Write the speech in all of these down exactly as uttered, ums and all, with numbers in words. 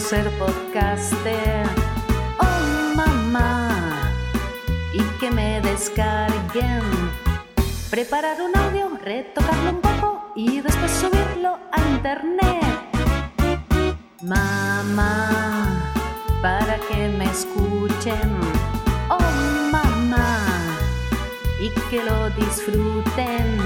ser podcaster. Oh mamá, y que me descarguen. Preparar un audio, retocarlo un poco y después subirlo a internet. Mamá, para que me escuchen. Oh mamá, y que lo disfruten.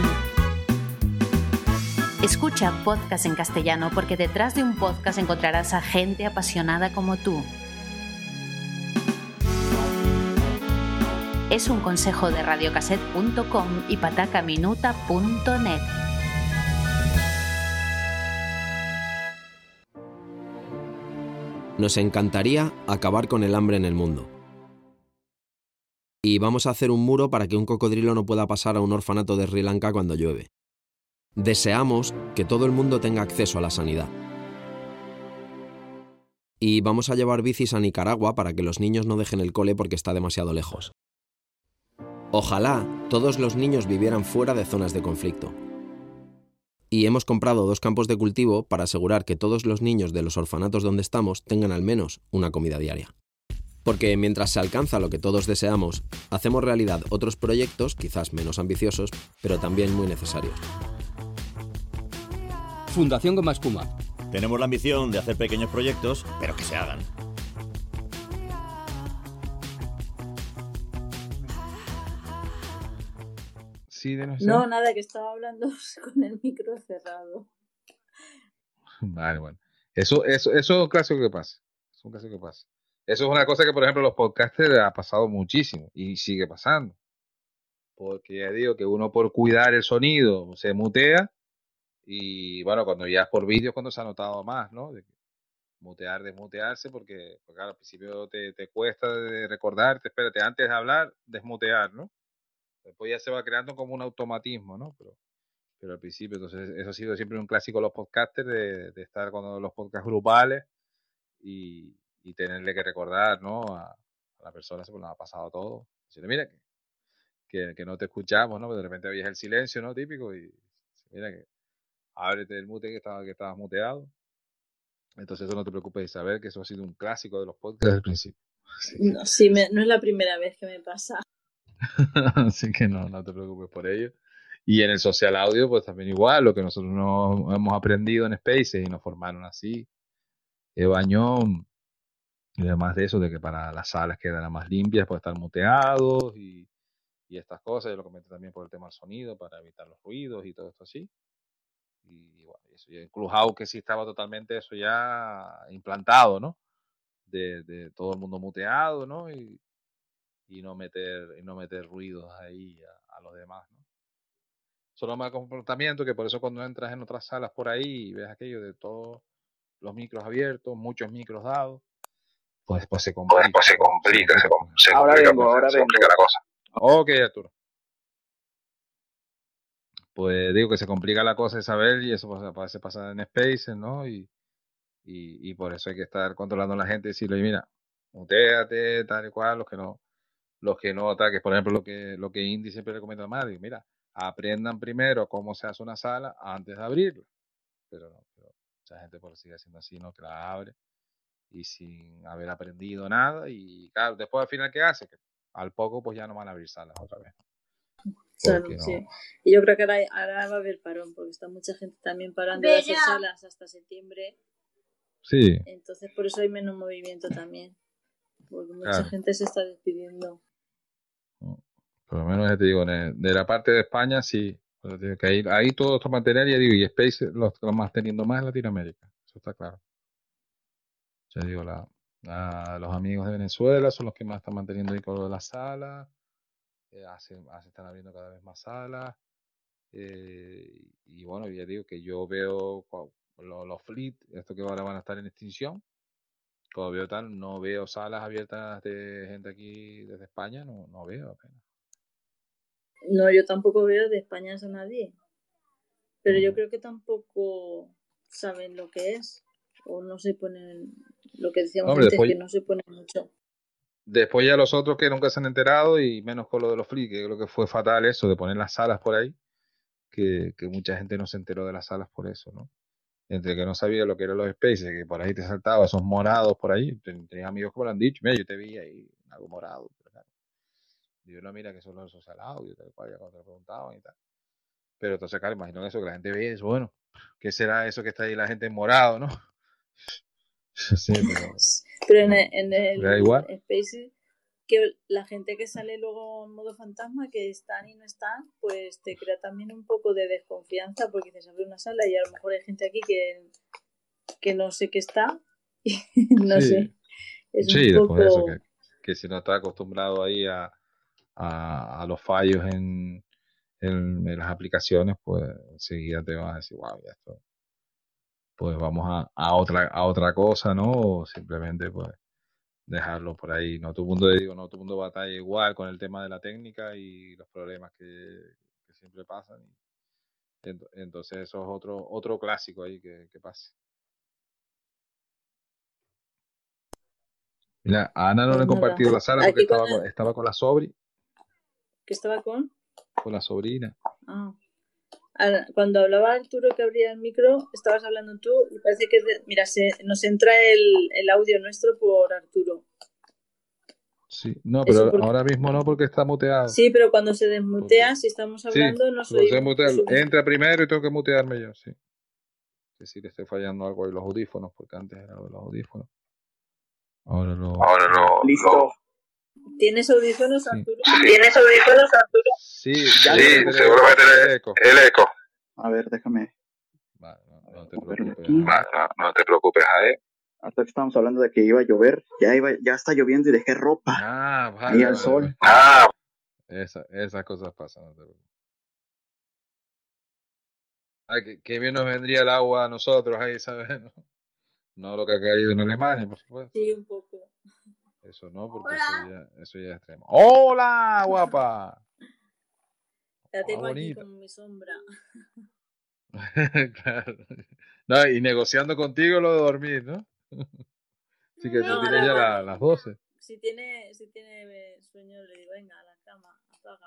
Escucha podcast en castellano porque detrás de un podcast encontrarás a gente apasionada como tú. Es un consejo de radiocassette punto com y patacaminuta punto net. Nos encantaría acabar con el hambre en el mundo. Y vamos a hacer un muro para que un cocodrilo no pueda pasar a un orfanato de Sri Lanka cuando llueve. Deseamos que todo el mundo tenga acceso a la sanidad. Y vamos a llevar bicis a Nicaragua para que los niños no dejen el cole porque está demasiado lejos. Ojalá todos los niños vivieran fuera de zonas de conflicto. Y hemos comprado dos campos de cultivo para asegurar que todos los niños de los orfanatos donde estamos tengan al menos una comida diaria. Porque mientras se alcanza lo que todos deseamos, hacemos realidad otros proyectos, quizás menos ambiciosos, pero también muy necesarios. Fundación Goma Espuma. Tenemos la ambición de hacer pequeños proyectos, pero que se hagan. Sí, de no, sé. No, nada, que estaba hablando con el micro cerrado. Vale, bueno. Eso, eso, eso es un clásico que pasa. Es un clásico que pasa. Eso es una cosa que, por ejemplo, los podcasters ha pasado muchísimo y sigue pasando. Porque ya digo que uno por cuidar el sonido se mutea y, bueno, cuando ya es por vídeo cuando se ha notado más, ¿no? De mutear, desmutearse, porque, porque claro, al principio te, te cuesta de recordarte, espérate, antes de hablar, desmutear, ¿no? Después ya se va creando como un automatismo, ¿no? Pero, pero al principio, entonces, eso ha sido siempre un clásico de los podcasters, de, de estar con los podcasts grupales y, y tenerle que recordar, ¿no? A, a la persona, se pues nos ha pasado todo. Decirle, mira, que, que, que no te escuchamos, ¿no? Pero de repente oyes el silencio, ¿no? Típico, y mira que ábrete el mute que estaba, que estabas muteado. Entonces eso no te preocupes de saber que eso ha sido un clásico de los podcasts desde el principio. No, sí, me, no es la primera vez que me pasa. Así que no, no te preocupes por ello. Y en el social audio, pues también igual, lo que nosotros no hemos aprendido en Spaces y nos formaron así, Eva Añón, y además de eso, de que para las salas quedan más limpias, puede estar muteados y, y estas cosas, yo lo comenté también por el tema del sonido, para evitar los ruidos y todo esto así. Y bueno, eso ya en Clubhouse que sí estaba totalmente eso ya implantado, ¿no? De, de todo el mundo muteado, ¿no? Y, y no meter y no meter ruidos ahí a, a los demás, ¿no? Solo más comportamiento, que por eso cuando entras en otras salas por ahí y ves aquello de todos los micros abiertos, muchos micros dados, pues después se complica. Pues, pues se complica, se, com- se ahora complica, vengo, pues, ahora se vengo. complica la cosa. Ok, Arturo. Pues digo que se complica la cosa de saber y eso pues, se pasa en Spaces, ¿no? Y, y, y por eso hay que estar controlando a la gente y decirle, mira, muteate, tal y cual, los que no, los que no ataques, por ejemplo, lo que, lo que Indy siempre recomienda a Madrid, mira, aprendan primero cómo se hace una sala antes de abrirla. Pero no, pero mucha gente por sigue haciendo así, ¿no? Que la abre y sin haber aprendido nada y claro, después al final ¿qué hace? Que al poco pues ya no van a abrir salas otra vez. Claro, no... sí. Y yo creo que ahora, ahora va a haber parón porque está mucha gente también parando de hacer salas hasta septiembre. Sí. Entonces por eso hay menos movimiento también. Porque mucha Claro. gente se está despidiendo. Por lo menos ya te digo, de, de la parte de España sí. Pero digo que ahí, ahí todo esto material, ya digo, y Space lo lo más teniendo más en Latinoamérica. Eso está claro. Ya digo, la, la, los amigos de Venezuela son los que más están manteniendo ahí con lo de las salas. Eh, hace, hace, están abriendo cada vez más salas. Eh, y bueno, ya digo que yo veo los, los fleet, estos que ahora van a estar en extinción. Como veo tal, no veo salas abiertas de gente aquí desde España, no, no veo apenas. No, yo tampoco veo de España a nadie. Pero yo creo que tampoco saben lo que es. O no se ponen, lo que decíamos Hombre, antes, después, que no se ponen mucho. Después ya los otros que nunca se han enterado, y menos con lo de los free, que creo que fue fatal eso de poner las salas por ahí, que, que mucha gente no se enteró de las salas por eso, ¿no? entre que no sabía lo que eran los spaces, que por ahí te saltaba esos morados por ahí. Tenía amigos que me lo han dicho, mira, yo te vi ahí, algo morado. Pero claro. Y yo no, mira que son los social audio, tal cual, ya cuando te preguntaban y tal. Pero entonces, claro, imagino eso, que la gente ve y dice, bueno, ¿qué será eso que está ahí la gente en morado, no? Sí, pero... Pero en el, en el da igual. Spaces, que la gente que sale luego en modo fantasma, que están y no están, pues te crea también un poco de desconfianza, porque dices, abre una sala y a lo mejor hay gente aquí que, que no sé qué está, y no Sí. sé. Es Sí, un después de eso, poco... que, que si no está acostumbrado ahí a, a, a los fallos en, en, en las aplicaciones, pues enseguida te vas a decir, wow, ya esto, pues vamos a, a otra a otra cosa, ¿no? O simplemente, pues, dejarlo por ahí. No todo el mundo, digo, no todo el mundo batalla igual con el tema de la técnica y los problemas que, que siempre pasan. Y ent- entonces eso es otro otro clásico ahí que, que pasa. Mira, a Ana no Pues le he nada. compartido la sala porque Aquí estaba cuando... con, estaba con la sobri, ¿Que estaba con? con la sobrina. Ah. Ahora, cuando hablaba Arturo que abría el micro, estabas hablando tú y parece que, de- mira, se, nos entra el, el audio nuestro por Arturo. Sí, no, Eso pero porque... ahora mismo no porque está muteado. Sí, pero cuando se Porque, desmutea, si estamos sí, hablando, no lo sé soy... mutearlo. Entra primero y tengo que mutearme yo, sí. Que si le estoy fallando algo ahí los audífonos, porque antes era lo de los audífonos. Ahora lo... Ahora lo... Listo. ¿Tienes audífonos, Sí. Arturo? ¿Tienes audífonos, Arturo? Sí, Ya Sí, lo tengo. seguramente el eco. el eco. A ver, déjame Vale, no, no te moverlo preocupes. aquí. Va, no, no te preocupes, ahí. Hasta que estábamos hablando de que iba a llover, ya iba, ya está lloviendo y dejé ropa Ah, vale, ahí al vale, sol. vale. Ah, Esa, esas cosas pasan, no te preocupes. Ay, qué, qué bien nos vendría el agua a nosotros ahí, ¿sabes? No, no lo que ha caído en Alemania, por supuesto. Sí, un poco. Eso no, porque eso ya, eso ya es extremo. ¡Hola, guapa! La Ah, tengo aquí bonita. como mi sombra. Claro. No, y negociando contigo lo de dormir, ¿no? Sí, que tú No, tienes ahora ya la- cuando- las doce. Si tiene, si tiene sueño, le digo, venga, a la cama, apaga.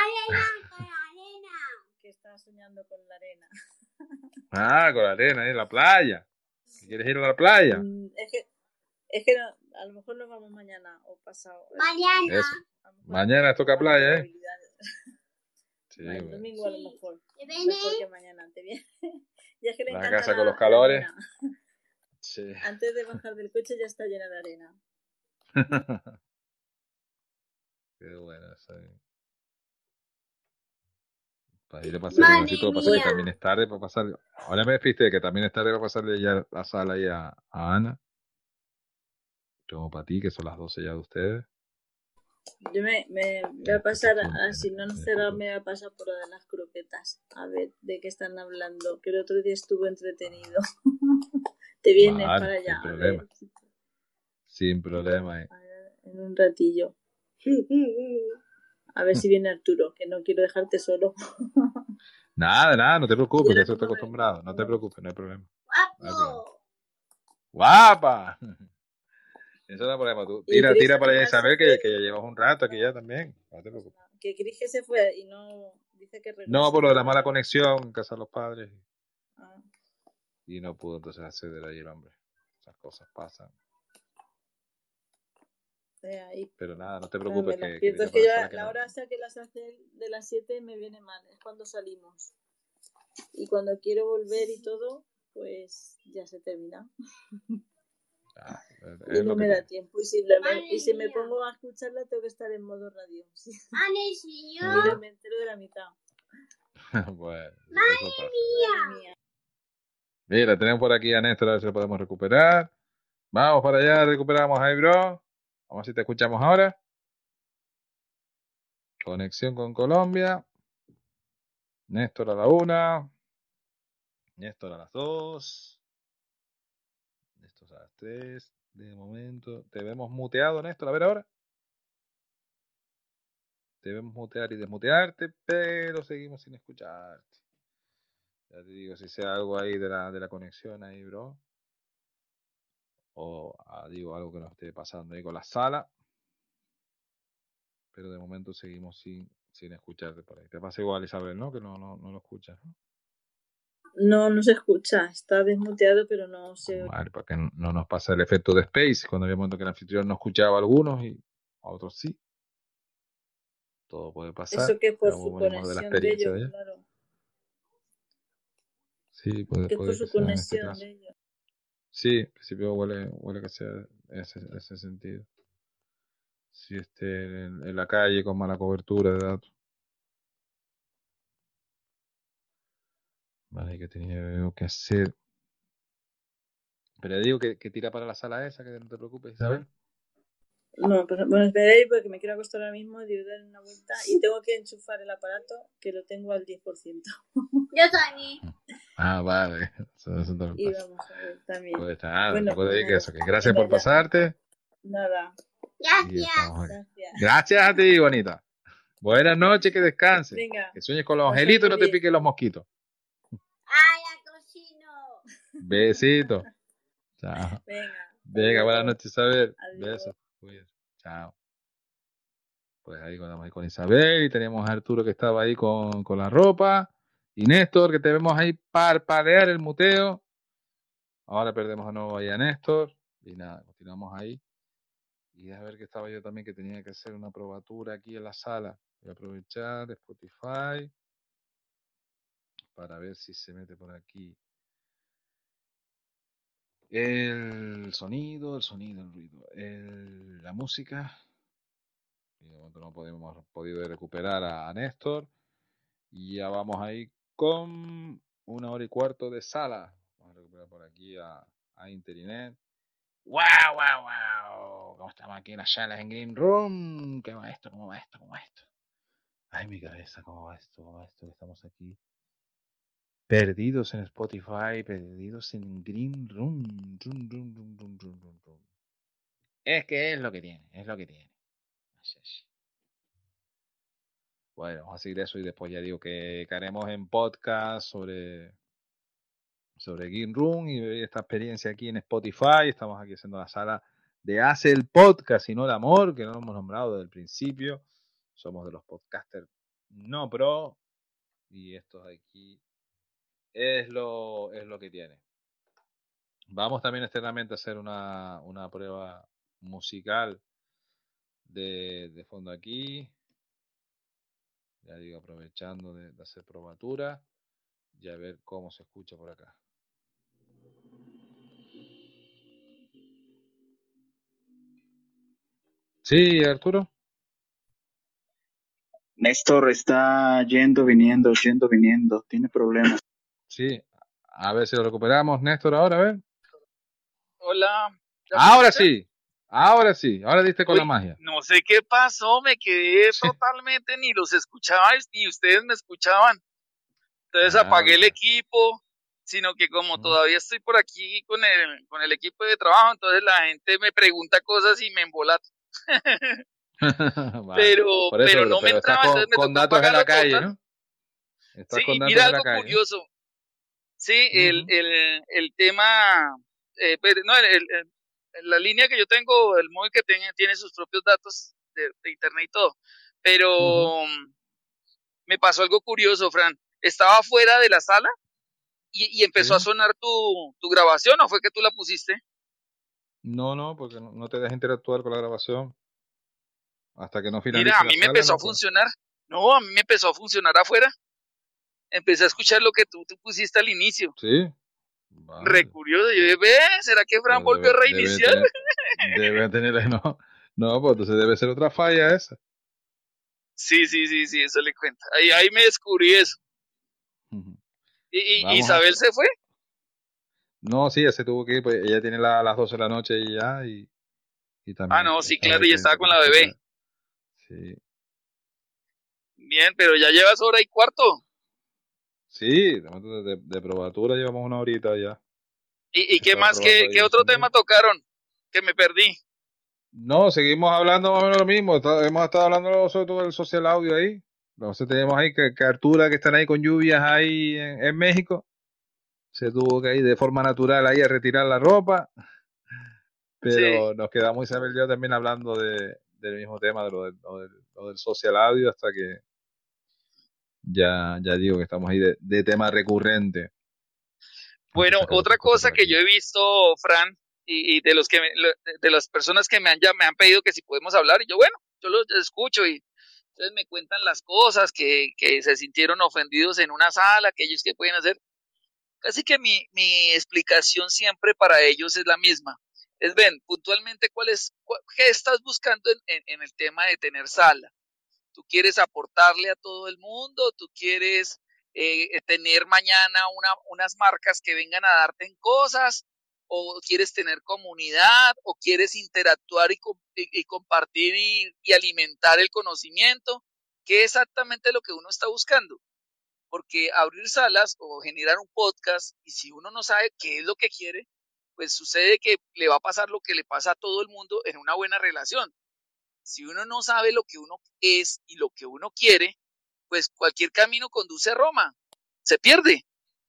Que está soñando con la arena. Ah, con la arena, en la playa. ¿Quieres ir a la playa? Mm, Es que, es que no- a lo mejor nos vamos mañana o pasado. Mañana. Eso. A lo mejor Mañana toca tengo más playa, ¿eh? probabilidades. Sí, El bueno. domingo a lo mejor. ¿Te viene? Mejor que mañana. ¿Te viene? Ya es que le La encanta casa la, con los la calores. arena. Sí. Antes de bajar del coche ya está llena de arena. Qué bueno eso. Para ir a pasar un Madre ratito, pasa que mía. también es tarde para pasar. Ahora me despiste que también es tarde para pasarle ya la sala ahí a, a Ana. Tengo para ti, que son las doce ya de ustedes. Yo me, me voy a pasar, a, si no nos cerramos, me voy a pasar por lo de las croquetas. A ver de qué están hablando. Que el otro día estuvo entretenido. Te vienes Vale, para sin allá. A problema. ver, Sin problema. eh. a ver, en un ratillo. A ver si viene Arturo, que no quiero dejarte solo. Nada, nada, no te preocupes, Yo que le eso estoy pongo el- acostumbrado. No te preocupes, no hay problema. No hay problema. Guapo. ¡Guapa! Eso no hay problema. Tú Y tira, Chris tira para allá además se Isabel, que, fue- que ya llevas un rato aquí ya también. No te preocupes. Que Chris que se fue y no dice que regresa. No, por lo de la mala conexión en casa de los padres. Ah, Y no pudo entonces acceder ahí el hombre. Esas cosas pasan. eh, ahí. Pero nada, no te No, preocupes. me las que, pierdo. que Es que viene yo por la, sala que la no. hora esa que las hace de las siete me viene mal. Es cuando salimos. Y cuando quiero volver y todo, pues ya se termina. Ah, es, Y es no lo que me da tiene. tiempo. Y si, la- Madre y si me mía. pongo a escucharla, tengo que estar en modo radio. Sí. Ane, si yo. Y no me entero de la mitad. Bueno, eso pasa. Madre mía. Mira, tenemos por aquí a Néstor, a ver si lo podemos recuperar. Vamos para allá, recuperamos ahí, bro. Vamos a ver si te escuchamos ahora. Conexión con Colombia. Néstor a la una. Néstor a las dos. Néstor a las tres. De momento. Te vemos muteado, Néstor. A ver ahora. Te vemos mutear y desmutearte, pero seguimos sin escucharte. Ya te digo, si sea algo ahí de la, de la conexión ahí, bro. O ah, digo, algo que nos esté pasando ahí con la sala. Pero de momento seguimos sin, sin escucharte por ahí. Te pasa igual, Isabel, ¿no? Que no, no, no lo escuchas, ¿no? No, no se escucha. Está desmuteado, pero no se oye. Vale, para que no nos pase el efecto de Space, cuando había un momento que el anfitrión no escuchaba a algunos y a otros sí. Todo puede pasar. Eso que es por Ya su venimos de la conexión de experiencia ellos, de ella. claro. Sí, puede, Que es puede por que su sea en este conexión caso. de ellos. Sí, en principio huele, huele que sea ese, ese sentido. Si esté en, en la calle con mala cobertura de datos. Vale, que tenía que hacer. Pero ya digo que, que tira para la sala esa, que no te preocupes, Isabel. No, pero bueno, esperéis porque me quiero acostar ahora mismo, digo, dar una vuelta y tengo que enchufar el aparato que lo tengo al diez por ciento. Yo también. Ah, vale. Eso, eso te lo Y pasa. vamos a ver también. Pues está nada, Bueno, te puedo decir que nada. eso, que gracias Venga, por ya. pasarte. Nada. Y Gracias. estamos aquí. Gracias. Gracias a ti, bonita. Buenas noches, que descanses. Venga. Que sueñes con los Pásalo angelitos y no te bien. piquen los mosquitos. Ay, la cocino. Besitos. Chao. Venga. Venga, buenas noches, Isabel. Adiós. Besos. Cuídate. Chao. Pues ahí andamos ahí con Isabel y teníamos a Arturo que estaba ahí con, con la ropa. Y Néstor, que te vemos ahí parpadear el muteo. Ahora perdemos de nuevo ahí a Néstor. Y nada, continuamos ahí. Y a ver que estaba yo también que tenía que hacer una probatura aquí en la sala. Voy a aprovechar Spotify para ver si se mete por aquí el sonido, el sonido, el ruido, el- la música. Y de momento no podemos, podido recuperar a, a Néstor. Y ya vamos ahí con una hora y cuarto de sala. Vamos a recuperar por aquí a, a Interinet. ¡Wow, wow, wow! ¿Cómo estamos aquí en las salas en Green Room? ¿Qué va esto? ¿Cómo va esto? ¿Cómo va esto? Ay, mi cabeza, ¿cómo va esto? ¿Cómo va esto? Estamos aquí perdidos en Spotify, perdidos en Green Room. Rum, rum, rum, rum, rum, rum, rum. Es que es lo que tiene, es lo que tiene. Así, así. Bueno, vamos a seguir eso y después ya digo que, que haremos en podcast sobre, sobre Green Room y esta experiencia aquí en Spotify. Estamos aquí haciendo la sala de Hace el Podcast y no el Amor, que no lo hemos nombrado desde el principio. Somos de los podcasters no pro y esto de aquí es lo, es lo que tiene. Vamos también externamente a hacer una, una prueba musical de, de fondo aquí. Ya digo, aprovechando de, de hacer probatura y a ver cómo se escucha por acá. Sí, Arturo. Néstor está yendo, viniendo, yendo, viniendo. Tiene problemas. Sí, a ver si lo recuperamos, Néstor, ahora, a ver. Hola. ¿Ya me Ahora escuchan? sí, ahora sí, ahora diste con Uy, la magia. no sé qué pasó, me quedé Sí. totalmente, ni los escuchaba ni ustedes me escuchaban. Entonces Ah, apagué el mira. equipo, sino que como Mm. todavía estoy por aquí con el, con el equipo de trabajo, entonces la gente me pregunta cosas y me embolato. Vale. Pero, Por eso, pero pero, no me pero estás entraba, con, entonces me con tocó datos en la apagarlo calle, total. ¿no? Estás Sí, con y datos mira en la algo calle, ¿no? curioso. Sí, el, Ujú. el, el tema, eh, pero no, el, el- el- la línea que yo tengo, el móvil que tiene, tiene sus propios datos de, de internet y todo. Pero Ujú. mm, me pasó algo curioso, Fran. Estaba fuera de la sala y, y empezó a Sí. sonar tu, tu grabación, ¿o fue que tú la pusiste? No, no, porque no, no te deja interactuar con la grabación. Hasta que no Mira, finalice a la mí me sala, empezó a no puedo. funcionar. No, a mí me empezó a funcionar afuera. Empecé a escuchar lo que tú, tú pusiste al inicio. Sí. Re Vale. curioso. Yo dije, ve, ¿será que Fran Pues volvió debe, a debe reiniciar? tener, debe tener, no, no, pues entonces debe ser otra falla esa. Sí, sí, sí, sí, eso le cuenta. Ahí, ahí me descubrí eso. Ujú. ¿Y, y Vamos a Isabel hacer. se fue? No, sí, ella se tuvo que ir, pues ella tiene la- las doce de la noche y ya, y, y Ah, también no, est- sí, estaba claro, ahí y estaba pendiente con con la las bebé. cosas. Sí. Bien, pero ya llevas hora y cuarto. Sí, de, momento de, de probatura llevamos una horita ya. ¿Y, y qué Estaba más, probando qué, ahí qué el otro sonido. tema tocaron? Que me perdí. No, seguimos hablando más o menos lo mismo. Está- hemos estado hablando sobre todo del social audio ahí. Entonces tenemos ahí que, que Artura, que están ahí con lluvias ahí en, en México, se tuvo que ir de forma natural ahí a retirar la ropa. Sí, Pero nos quedamos Isabel y yo también hablando de, del mismo tema, de lo del, lo del, lo del social audio, hasta que ya, ya digo que estamos ahí de, de tema recurrente. Bueno, sacar otra otras cosas cosa por que aquí. yo he visto, Fran, y, y de los que me- lo- de las personas que me han ya me han pedido que si podemos hablar, y yo, bueno, yo los escucho y entonces me cuentan las cosas que, que se sintieron ofendidos en una sala, que ellos qué pueden hacer. Casi que mi, mi explicación siempre para ellos es la misma. Es, ven, puntualmente, ¿cuál es, cuál- qué estás buscando en, en, en el tema de tener sala? ¿Tú quieres aportarle a todo el mundo? ¿Tú quieres eh, tener mañana una, unas marcas que vengan a darte en cosas? ¿O quieres tener comunidad? ¿O quieres interactuar y, com- y, y compartir y, y alimentar el conocimiento? ¿Qué es exactamente lo que uno está buscando? Porque abrir salas o generar un podcast, y si uno no sabe qué es lo que quiere, pues sucede que le va a pasar lo que le pasa a todo el mundo en una buena relación. Si uno no sabe lo que uno es y lo que uno quiere, pues cualquier camino conduce a Roma, se pierde.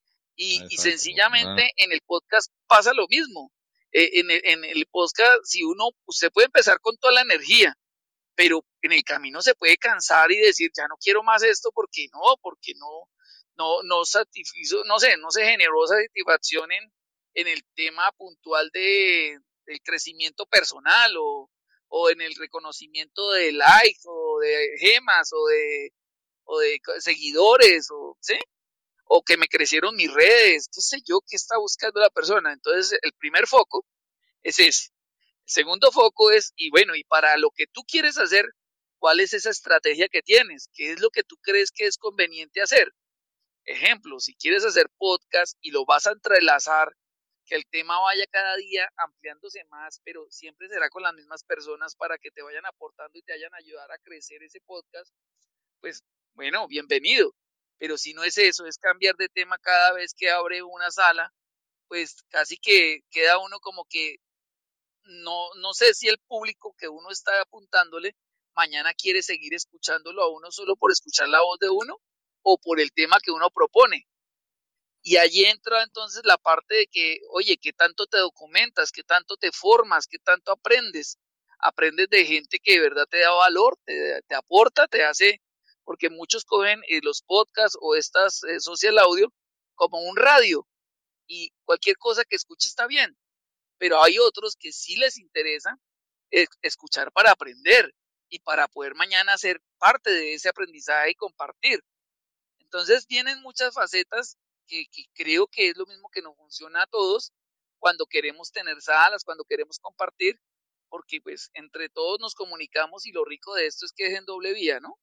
Y, y Exacto. Ah, sencillamente en el podcast pasa lo mismo. Eh, en, el, en el podcast, si uno, usted puede empezar con toda la energía, pero en el camino se puede cansar y decir, ya no quiero más esto porque no, porque no, no, no satisfizo, no sé, no se generó satisfacción en, en el tema puntual de, del crecimiento personal o, o en el reconocimiento de likes o de gemas o de, o de seguidores o, ¿sí? O que me crecieron mis redes, qué sé yo, qué está buscando la persona. Entonces, el primer foco es ese. El segundo foco es, y bueno, y para lo que tú quieres hacer, ¿cuál es esa estrategia que tienes? ¿Qué es lo que tú crees que es conveniente hacer? Ejemplo, si quieres hacer podcast y lo vas a entrelazar, que el tema vaya cada día ampliándose más, pero siempre será con las mismas personas para que te vayan aportando y te vayan a ayudar a crecer ese podcast, pues bueno, bienvenido. Pero si no es eso, es cambiar de tema cada vez que abre una sala, pues casi que queda uno como que no, no sé si el público que uno está apuntándole mañana quiere seguir escuchándolo a uno solo por escuchar la voz de uno o por el tema que uno propone. Y allí entra entonces la parte de que, oye, ¿qué tanto te documentas? ¿Qué tanto te formas? ¿Qué tanto aprendes? Aprendes de gente que de verdad te da valor, te, te aporta, te hace, porque muchos cogen eh, los podcasts o estas eh, social audio como un radio y cualquier cosa que escuche está bien, pero hay otros que sí les interesa escuchar para aprender y para poder mañana ser parte de ese aprendizaje y compartir. Entonces vienen muchas facetas que, que creo que es lo mismo que nos funciona a todos cuando queremos tener salas, cuando queremos compartir, porque pues entre todos nos comunicamos y lo rico de esto es que es en doble vía, ¿no?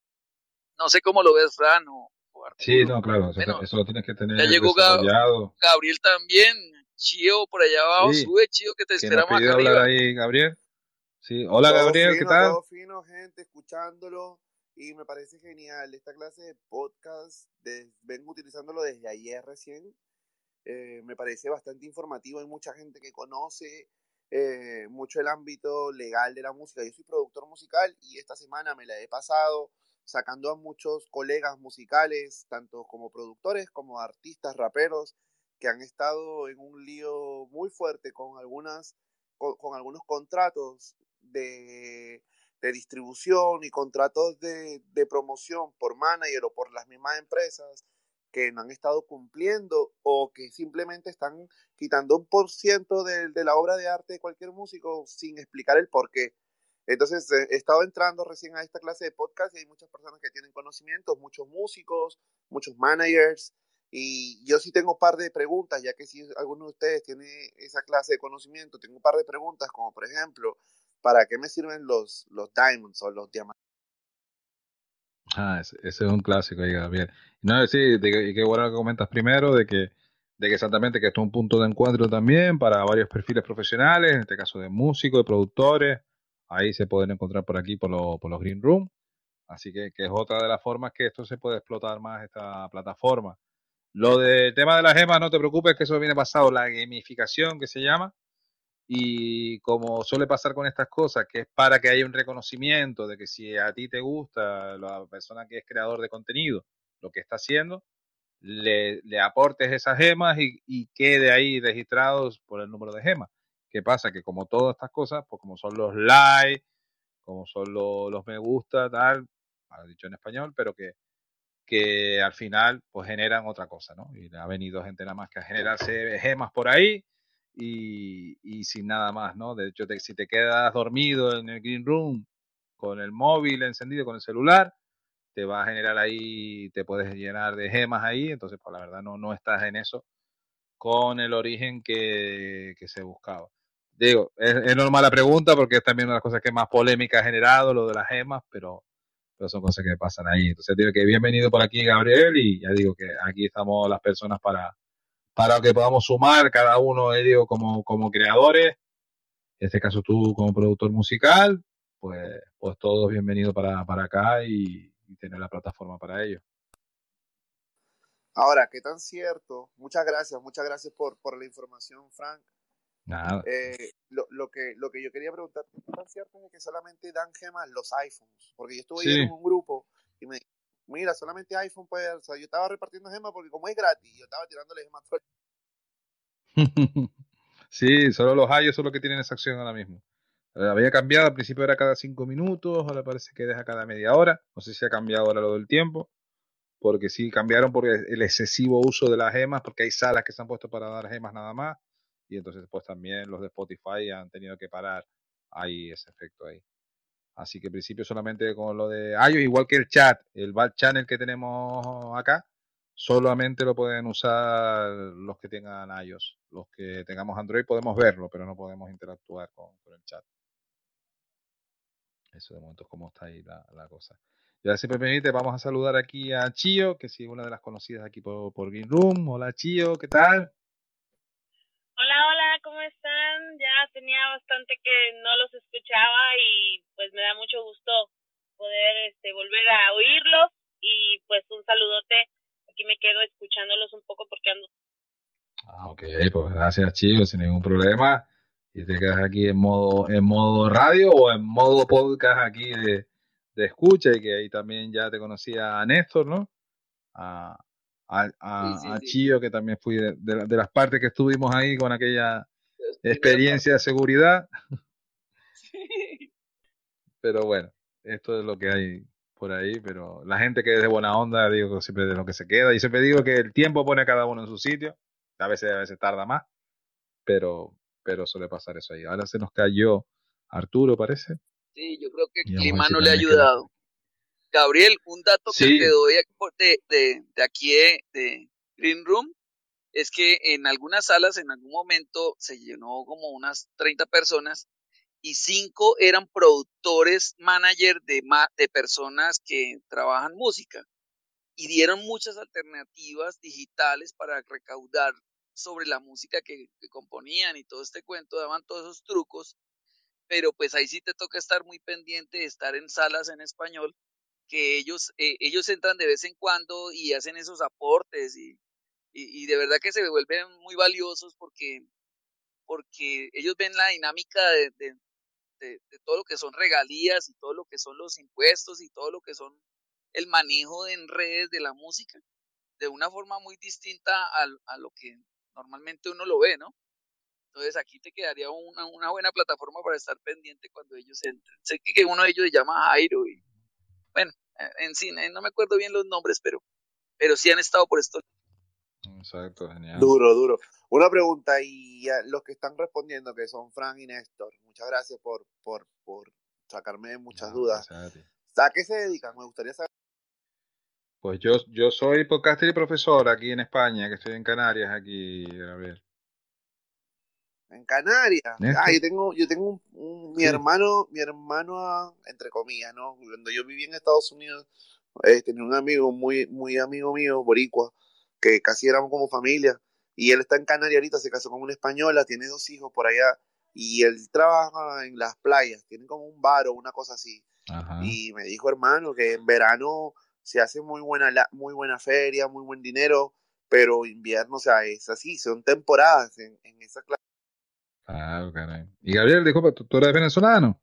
No sé cómo lo ves, Fran o, o sí, Arturo. no, claro, eso, Bueno, eso lo tienes que ya tener llegó Ga desarrollado. Gabriel también, Chío por allá abajo, Sí, sube Chío que te que nos esperamos acá pidió hablar arriba. ahí, Gabriel. Sí, hola Todo Gabriel, ¿qué fino, tal? todo fino, gente, escuchándolo. Y me parece genial esta clase de podcast. De, vengo utilizándolo desde ayer recién. Eh, me parece bastante informativo. Hay mucha gente que conoce eh, mucho el ámbito legal de la música. Yo soy productor musical y esta semana me la he pasado sacando a muchos colegas musicales, tanto como productores como artistas, raperos, que han estado en un lío muy fuerte con algunas con, con algunos contratos de, de distribución y contratos de, de promoción por manager o por las mismas empresas que no han estado cumpliendo o que simplemente están quitando un por ciento de, de la obra de arte de cualquier músico sin explicar el por qué. Entonces eh, he estado entrando recién a esta clase de podcast y hay muchas personas que tienen conocimientos, muchos músicos, muchos managers, y yo sí tengo un par de preguntas, ya que si alguno de ustedes tiene esa clase de conocimiento, tengo un par de preguntas, como por ejemplo, ¿para qué me sirven los, los diamonds o los diamantes? Ah, ese, ese es un clásico ahí, Gabriel. No, sí, de que- y qué bueno que comentas primero de que, de que exactamente que esto es un punto de encuentro también para varios perfiles profesionales, en este caso de músicos, de productores. Ahí se pueden encontrar por aquí por, lo- por los Green Room. Así que, que es otra de las formas que esto se puede explotar más, esta plataforma. Lo del tema de las gemas, no te preocupes, que eso viene pasado, la gamificación que se llama. Y como suele pasar con estas cosas, que es para que haya un reconocimiento de que si a ti te gusta la persona que es creador de contenido, lo que está haciendo, le, le aportes esas gemas y, y quede ahí registrados por el número de gemas. ¿Qué pasa? Que como todas estas cosas, pues como son los likes, como son los, los me gusta, tal, mal dicho en español, pero que que al final pues generan otra cosa, ¿no? Y ha venido gente nada más que a generarse gemas por ahí y, y sin nada más, ¿no? De hecho, te, si te quedas dormido en el green room con el móvil encendido, con el celular, te va a generar ahí, te puedes llenar de gemas ahí, entonces pues la verdad no, no estás en eso con el origen que, que se buscaba. Digo, es, es normal la pregunta porque es también una de las cosas que más polémica ha generado, lo de las gemas, pero pero son cosas que pasan ahí. Entonces digo que bienvenido por aquí, Gabriel, y ya digo que aquí estamos las personas para, para que podamos sumar cada uno, eh, digo, como, como creadores, en este caso tú como productor musical, pues, pues todos bienvenidos para, para acá y, y tener la plataforma para ello. Ahora, ¿qué tan cierto? Muchas gracias, muchas gracias por, por la información, Frank. Nada. Eh, lo, lo, que, lo que yo quería preguntar, ¿qué tan cierto es que solamente dan gemas los iPhones? Porque yo estuve Sí. ayer en un grupo y me dijeron, mira, solamente iPhone puede dar. O sea, yo estaba repartiendo gemas porque como es gratis, yo estaba tirándole gemas todo el- Sí, solo los iOS son los que tienen esa acción ahora mismo. Eh, Había cambiado, al principio era cada cinco minutos, ahora parece que deja cada media hora. No sé si ha cambiado ahora lo del tiempo, porque sí cambiaron por el el excesivo uso de las gemas, porque hay salas que se han puesto para dar gemas nada más, y entonces pues también los de Spotify han tenido que parar. Hay ese efecto ahí. Así que en principio solamente con lo de iOS, igual que el chat, el back channel que tenemos acá, solamente lo pueden usar los que tengan iOS. Los que tengamos Android podemos verlo, pero no podemos interactuar con, con el chat. Eso de momento es como está ahí la, la cosa. Y ahora si me permite, vamos a saludar aquí a Chio, que sí es una de las conocidas aquí por, por Green Room. Hola Chio, ¿qué tal? Hola, hola, ¿cómo están? Ya tenía bastante que no los escuchaba y pues me da mucho gusto poder este, volver a oírlos y pues un saludote. Aquí me quedo escuchándolos un poco porque ando. Ah, ok, pues gracias Chio, sin ningún problema. Y te quedas aquí en modo, en modo radio o en modo podcast aquí de, de escucha, y que ahí también ya te conocía a Néstor, ¿no? A, a, a, Sí, sí, a sí. Chío, que también fui de, de, de las partes que estuvimos ahí con aquella Las primeras experiencia de partes. seguridad, Sí. pero bueno, esto es lo que hay por ahí, pero la gente que es de buena onda, digo que siempre de lo que se queda, y siempre digo que el tiempo pone a cada uno en su sitio, a veces, a veces tarda más, pero, pero suele pasar eso ahí. Ahora se nos cayó Arturo, parece, Sí, yo creo que el y vamos a ver clima si no le ha también me queda. ayudado. Gabriel, un dato que te Sí, doy de, de, de aquí de, de Green Room es que en algunas salas en algún momento se llenó como unas treinta personas y cinco eran productores, manager de, ma- de personas que trabajan música y dieron muchas alternativas digitales para recaudar sobre la música que, que componían y todo este cuento, daban todos esos trucos, pero pues ahí sí te toca estar muy pendiente de estar en salas en español, que ellos, eh, ellos entran de vez en cuando y hacen esos aportes y, y, y de verdad que se vuelven muy valiosos porque, porque ellos ven la dinámica de, de, de, de todo lo que son regalías y todo lo que son los impuestos y todo lo que son el manejo en redes de la música de una forma muy distinta a, a lo que normalmente uno lo ve, ¿no? Entonces aquí te quedaría una, una buena plataforma para estar pendiente cuando ellos entren. Sé que uno de ellos se llama Jairo y bueno, en cine, no me acuerdo bien los nombres, pero, pero sí han estado por esto. exacto, genial. Duro, duro. Una pregunta, y a los que están respondiendo, que son Frank y Néstor, muchas gracias por, por, por sacarme muchas No, dudas. gracias a ti. ¿A qué se dedican? Me gustaría saber. Pues yo, yo soy podcaster y profesor aquí en España, que estoy en Canarias, aquí, Gabriel. En Canarias. Ah, ¿Néstor? yo tengo, yo tengo un, un- mi Sí. hermano, mi hermano, ah, entre comillas, ¿no? Cuando yo vivía en Estados Unidos, eh, tenía un amigo muy, muy amigo mío, boricua, que casi éramos como familia, y él está en Canarias ahorita, se casó con una española, tiene dos hijos por allá, y él trabaja en las playas, tiene como un bar o una cosa así. Ajá. Y me dijo, hermano, que en verano se hace muy buena, la- muy buena feria, muy buen dinero, pero invierno, o sea, es así, son temporadas en, en esa clase. Claro, caray. Y Gabriel, disculpa, ¿tú, tú eres venezolano?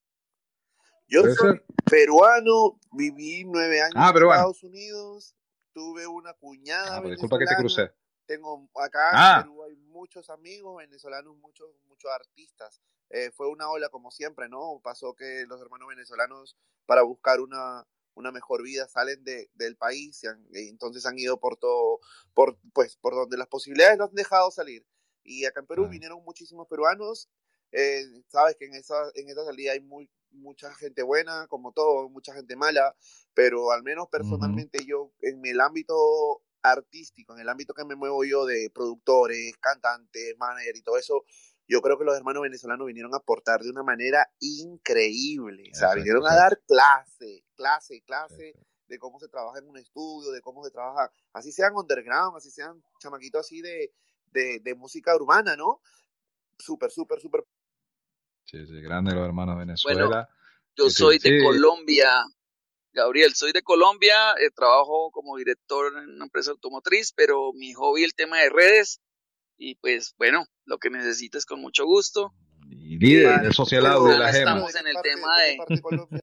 Yo ¿Puede soy ser? peruano, viví nueve años Ah, en peruano. Estados Unidos, tuve una cuñada Ah, pues disculpa que te venezolana, crucé. tengo acá en Ah, Perú hay muchos amigos venezolanos, muchos, muchos artistas. Eh, fue una ola como siempre, ¿no? Pasó que los hermanos venezolanos para buscar una, una mejor vida, salen de, del país, y han, y entonces han ido por todo, por, pues, por donde las posibilidades los han dejado salir. Y acá en Perú Ah. vinieron muchísimos peruanos, eh, sabes que en esa, en esa salida hay muy, mucha gente buena, como todo, mucha gente mala, pero al menos personalmente yo, en el ámbito artístico, en el ámbito que me muevo yo de productores, cantantes, manager y todo eso, yo creo que los hermanos venezolanos vinieron a aportar de una manera increíble. O sea, Exacto, vinieron a exacto. dar clase, clase, clase Exacto. de cómo se trabaja en un estudio, de cómo se trabaja, así sean underground, así sean chamaquitos así de, de, de música urbana, ¿no? Súper, súper, súper. Sí, sí, grande los hermanos Bueno, Venezuela. yo Que te- soy de sí, Colombia, Gabriel, soy de Colombia, eh, trabajo como director en una empresa automotriz, pero mi hobby es el tema de redes y pues bueno, lo que necesites con mucho gusto. y líder Eh, del social Pero, audio de la ya gema. pero estamos ¿de en qué el parte, tema de qué de parte de Colombia?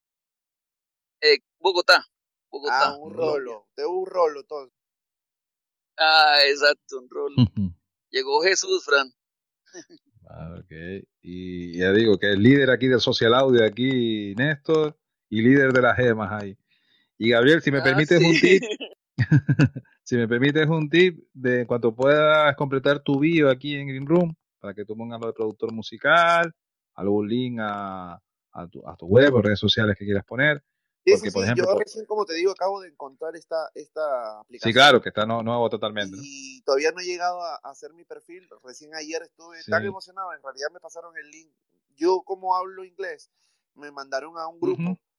eh, Bogotá, Ah, Bogotá, un Colombia. rolo, de un rolo todo. Ah, exacto, un rol. Llegó Jesús, Fran. Ah, ok. Y ya digo que es líder aquí del social audio, aquí Néstor, y líder de las gemas ahí. Y Gabriel, si me Ah, permites un sí. tip, si me permites un tip de en cuanto puedas completar tu bio aquí en Green Room, para que tú pongas lo de productor musical, algún link a, a, tu, a tu web o redes sociales que quieras poner, Sí, porque sí, por sí, ejemplo, yo por- recién, como te digo, acabo de encontrar esta, esta sí, aplicación claro, que está no- nuevo totalmente, ¿no? y todavía no he llegado a, a hacer mi perfil. Recién ayer estuve tan Sí. emocionado, en realidad me pasaron el link. Yo, como hablo inglés, me mandaron a un grupo Ujú.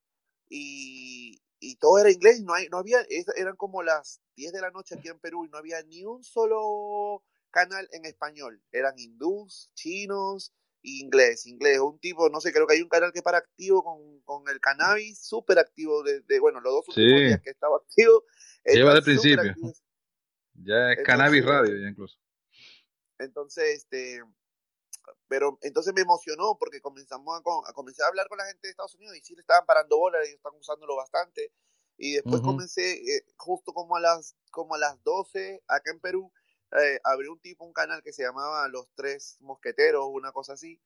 y, y todo era inglés, no, hay, no había, es- eran como las diez de la noche aquí en Perú y no había ni un solo canal en español. Eran hindús, chinos, inglés, inglés. Un tipo, no sé, creo que hay un canal que para activo con, con el cannabis, súper activo desde, bueno, los dos últimos Sí, días que estaba activo, lleva están al súper principio. activos. Ya es Entonces, Cannabis Radio, ya incluso. entonces, este, pero entonces me emocionó porque comenzamos a, co- a comencé a hablar con la gente de Estados Unidos y sí le estaban parando bolas, ellos están usándolo bastante. Y después Ujú. comencé, eh, justo como a las como a las doce acá en Perú, eh, abrió un tipo un canal que se llamaba Los Tres Mosqueteros, una cosa así.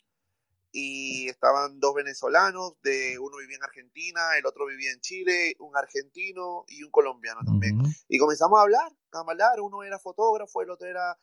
Y estaban dos venezolanos, de uno vivía en Argentina, el otro vivía en Chile, un argentino y un colombiano también. Ujú. Y comenzamos a hablar, a hablar, uno era fotógrafo, el otro era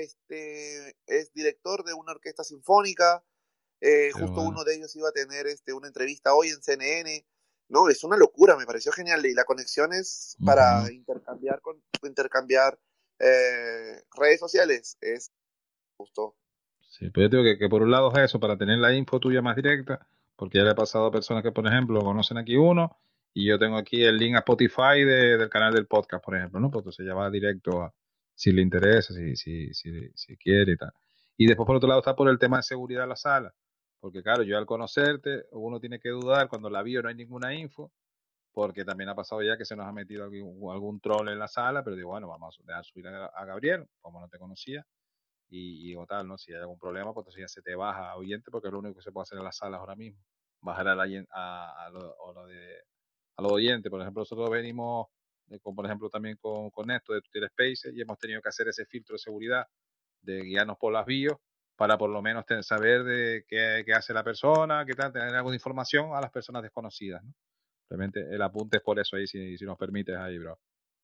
este es director de una orquesta sinfónica, eh, Qué justo bueno. uno de ellos iba a tener este una entrevista hoy en C N N. No, es una locura, me pareció genial. Y la conexión es para Ujú. intercambiar con intercambiar eh, redes sociales, es justo. Sí, pero yo digo que, que por un lado es eso, para tener la info tuya más directa, porque ya le ha pasado a personas que, por ejemplo, conocen aquí uno, y yo tengo aquí el link a Spotify de- del canal del podcast, por ejemplo, ¿no? Pues entonces ya va directo a si le interesa, si, si, si, si quiere y tal. Y después, por otro lado, está por el tema de seguridad de la sala, porque claro, yo al conocerte, uno tiene que dudar cuando la bio no hay ninguna info, porque también ha pasado ya que se nos ha metido algún, algún troll en la sala, pero digo, bueno, vamos a dejar subir a, a Gabriel, como no te conocía, y, y o tal, ¿no? Si hay algún problema, pues entonces ya se te baja a oyente, porque es lo único que se puede hacer en las salas ahora mismo. Bajar a, la, a, a, lo, a, lo de, a los oyentes. Por ejemplo, nosotros venimos, eh, con, por ejemplo, también con, con esto de Twitter Spaces, y hemos tenido que hacer ese filtro de seguridad, de guiarnos por las bios, para por lo menos ten, saber de qué, qué hace la persona, qué tal, tener algo de información a las personas desconocidas, ¿no? Realmente el apunte es por eso ahí, si, si nos permites ahí, bro.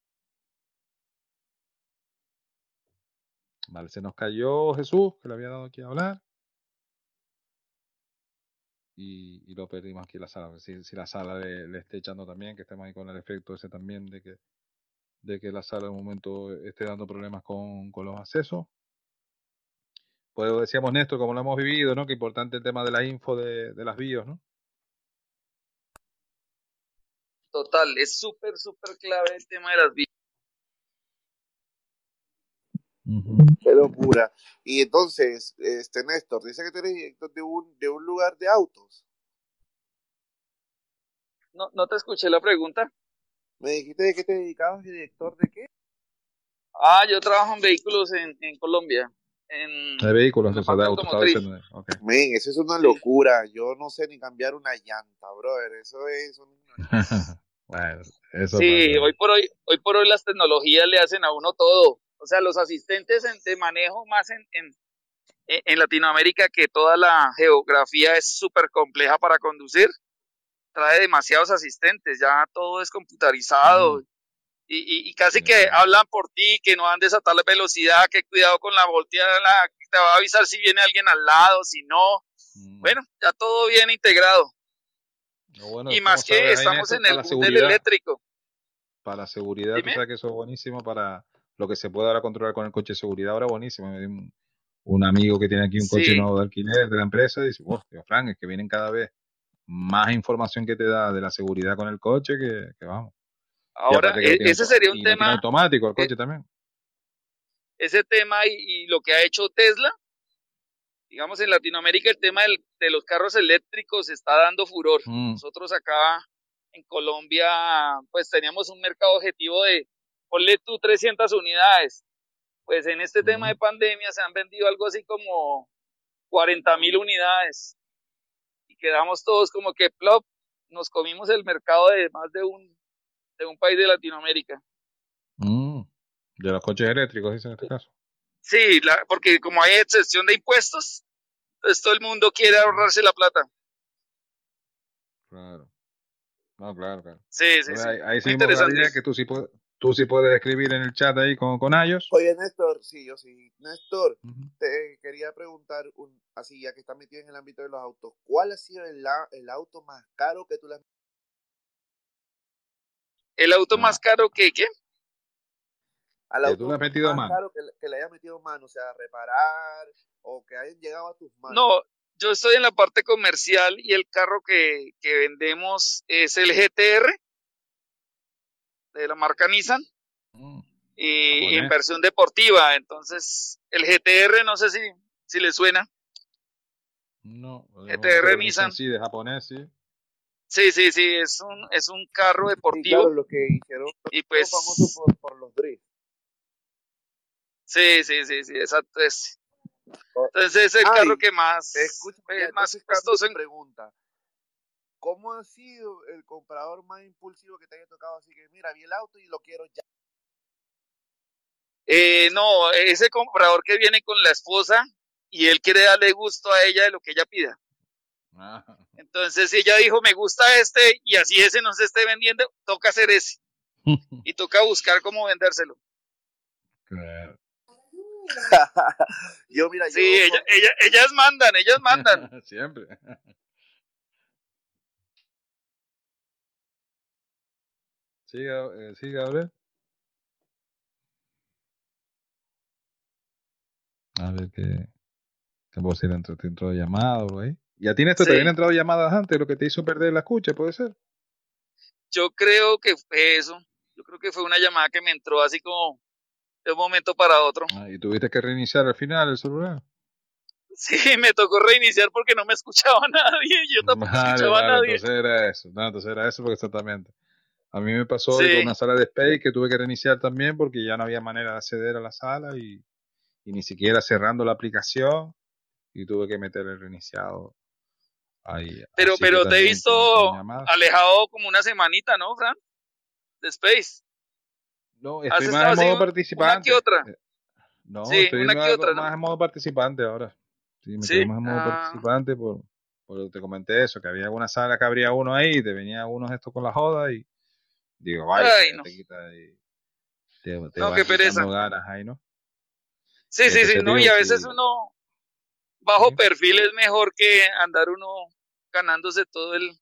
Vale, se nos cayó Jesús, que le había dado aquí a hablar. Y, y lo perdimos aquí en la sala. Si, si la sala le, le esté echando también, que estemos ahí con el efecto ese también de que, de que la sala en un momento esté dando problemas con, con los accesos. Pues decíamos, Néstor, como lo hemos vivido, ¿no? Que importante el tema de la info de, de las bios, ¿no? Total, es súper, súper clave el tema de las bios. Uh-huh. Qué locura. Y entonces, este Néstor, dice que tú eres director de un, de un lugar de autos. No, no te escuché la pregunta. Me dijiste de qué te dedicabas, director de qué. Ah, yo trabajo en vehículos en, en Colombia. En, De vehículos, en la entonces, de parte autos, estaba automotriz. diciendo. Okay. Men, eso es una Sí. locura. Yo no sé ni cambiar una llanta, brother. Eso es un... Bueno, eso Sí, pasa. hoy por hoy, hoy por hoy las tecnologías le hacen a uno todo. O sea, los asistentes en, de manejo más en, en, en Latinoamérica, que toda la geografía es súper compleja para conducir. trae demasiados asistentes, ya todo es computarizado. Mm. Y, y, y casi que hablan por ti, que no andes a tal velocidad, que cuidado con la volteada, que te va a avisar si viene alguien al lado, si no. Mm. Bueno, ya todo bien integrado. Lo bueno Y es más cómo que sabes, estamos Inés, en para el la boom del seguridad. eléctrico. Para la seguridad, tú Dime. sabes que eso es buenísimo para lo que se puede ahora controlar con el coche de seguridad. Ahora buenísimo. Me dio un, un amigo que tiene aquí un coche Sí, nuevo de alquiler de la empresa y dice, wow, tío Frank, es que vienen cada vez más información que te da de la seguridad con el coche que, que vamos. Y ahora aparte que lo e- tiene, ese auto- sería un y lo tiene tema, automático el e- coche también. ese tema y, y lo que ha hecho Tesla, digamos en Latinoamérica el tema del- de los carros eléctricos está dando furor. Mm. Nosotros acá en Colombia pues teníamos un mercado objetivo de, ponle tú trescientas unidades. Pues en este tema de Mm. pandemia se han vendido algo así como cuarenta mil unidades y quedamos todos como que plop, nos comimos el mercado de más de un, de un país de Latinoamérica. Mm. De los coches eléctricos, dice en este caso. Sí, la, porque como hay excepción de impuestos, pues todo el mundo quiere Mm. ahorrarse la plata. Claro. No, claro, claro. Sí, sí, Entonces, sí. ahí, ahí Muy sí me interesante. gustaría que tú sí, puedes, tú sí puedes escribir en el chat ahí con, con ellos. Oye, Néstor, sí, yo sí. Néstor, Ujú. te quería preguntar, un, así ya que estás metido en el ámbito de los autos, ¿cuál ha sido el, la- el auto más caro que tú le has El auto más Ah, caro que, ¿qué? al que tú le auto has metido más mano. caro que, le- que le hayas metido mano, o sea, reparar o que hayan llegado a tus manos? No, yo estoy en la parte comercial y el carro que, que vendemos es el G T R de la marca Nissan Mm. y en Japonés. versión deportiva. Entonces, el G T R, no sé si, si le suena. No, yo G T R creo que Nissan. Nissan sí, de japonés, sí. Sí, sí, sí, es un, es un carro Sí, claro, deportivo los que hicieron, y fueron famosos pues, por, por los drifts. sí, sí, sí, sí, exacto. Es. O- Entonces es el carro Ay, que más, escúchame, ya, es más entonces cambio costoso. tu en- pregunta. ¿Cómo ha sido el comprador más impulsivo que te haya tocado? Así que, mira, vi el auto y lo quiero ya. Eh, no, ese comprador que viene con la esposa y él quiere darle gusto a ella de lo que ella pida. Ah, Entonces, si ella dijo, me gusta este, y así ese no se esté vendiendo, toca hacer ese. Y toca buscar cómo vendérselo. claro. Yo, mira, Sí, yo ella, con- ella, ellas mandan, ellas mandan. Siempre. Sí, Gab- eh, sí, Gabriel. A ver qué. Te puedo decir, entró, te entró llamada o ahí. ¿Y a ti, Néstor, te habían Sí, entrado llamadas antes, lo que te hizo perder la escucha, puede ser? yo creo que fue eso. Yo creo que fue una llamada que me entró así como de un momento para otro. Ah, y tuviste que reiniciar al final el celular. Sí, me tocó reiniciar porque no me escuchaba nadie. Yo tampoco Vale, escuchaba a vale, nadie. entonces era eso. No, entonces era eso porque exactamente. A mí me pasó hoy con Sí, una sala de Space que tuve que reiniciar también porque ya no había manera de acceder a la sala y, y ni siquiera cerrando la aplicación y tuve que meter el reiniciado ahí. pero, Así que pero te he también visto con, con llamadas. alejado como una semanita, ¿no, Fran? De Space. No, Has estoy estado más en así modo una que participante. otra. Eh, No, Sí, estoy una que más, otra, ¿no? más en modo participante ahora. Sí, me Sí. quedé más en modo Ah, participante por, por lo que te comenté eso, que había alguna sala que abría uno ahí y te venía uno esto con la joda y digo, vaya, ay, ya no. te quita y te, te No, van qué pereza. quitando ganas ahí, ¿no? Sí, sí, sí, Entonces no, digo, y a veces sí, uno bajo sí. perfil es mejor que andar uno ganándose todo el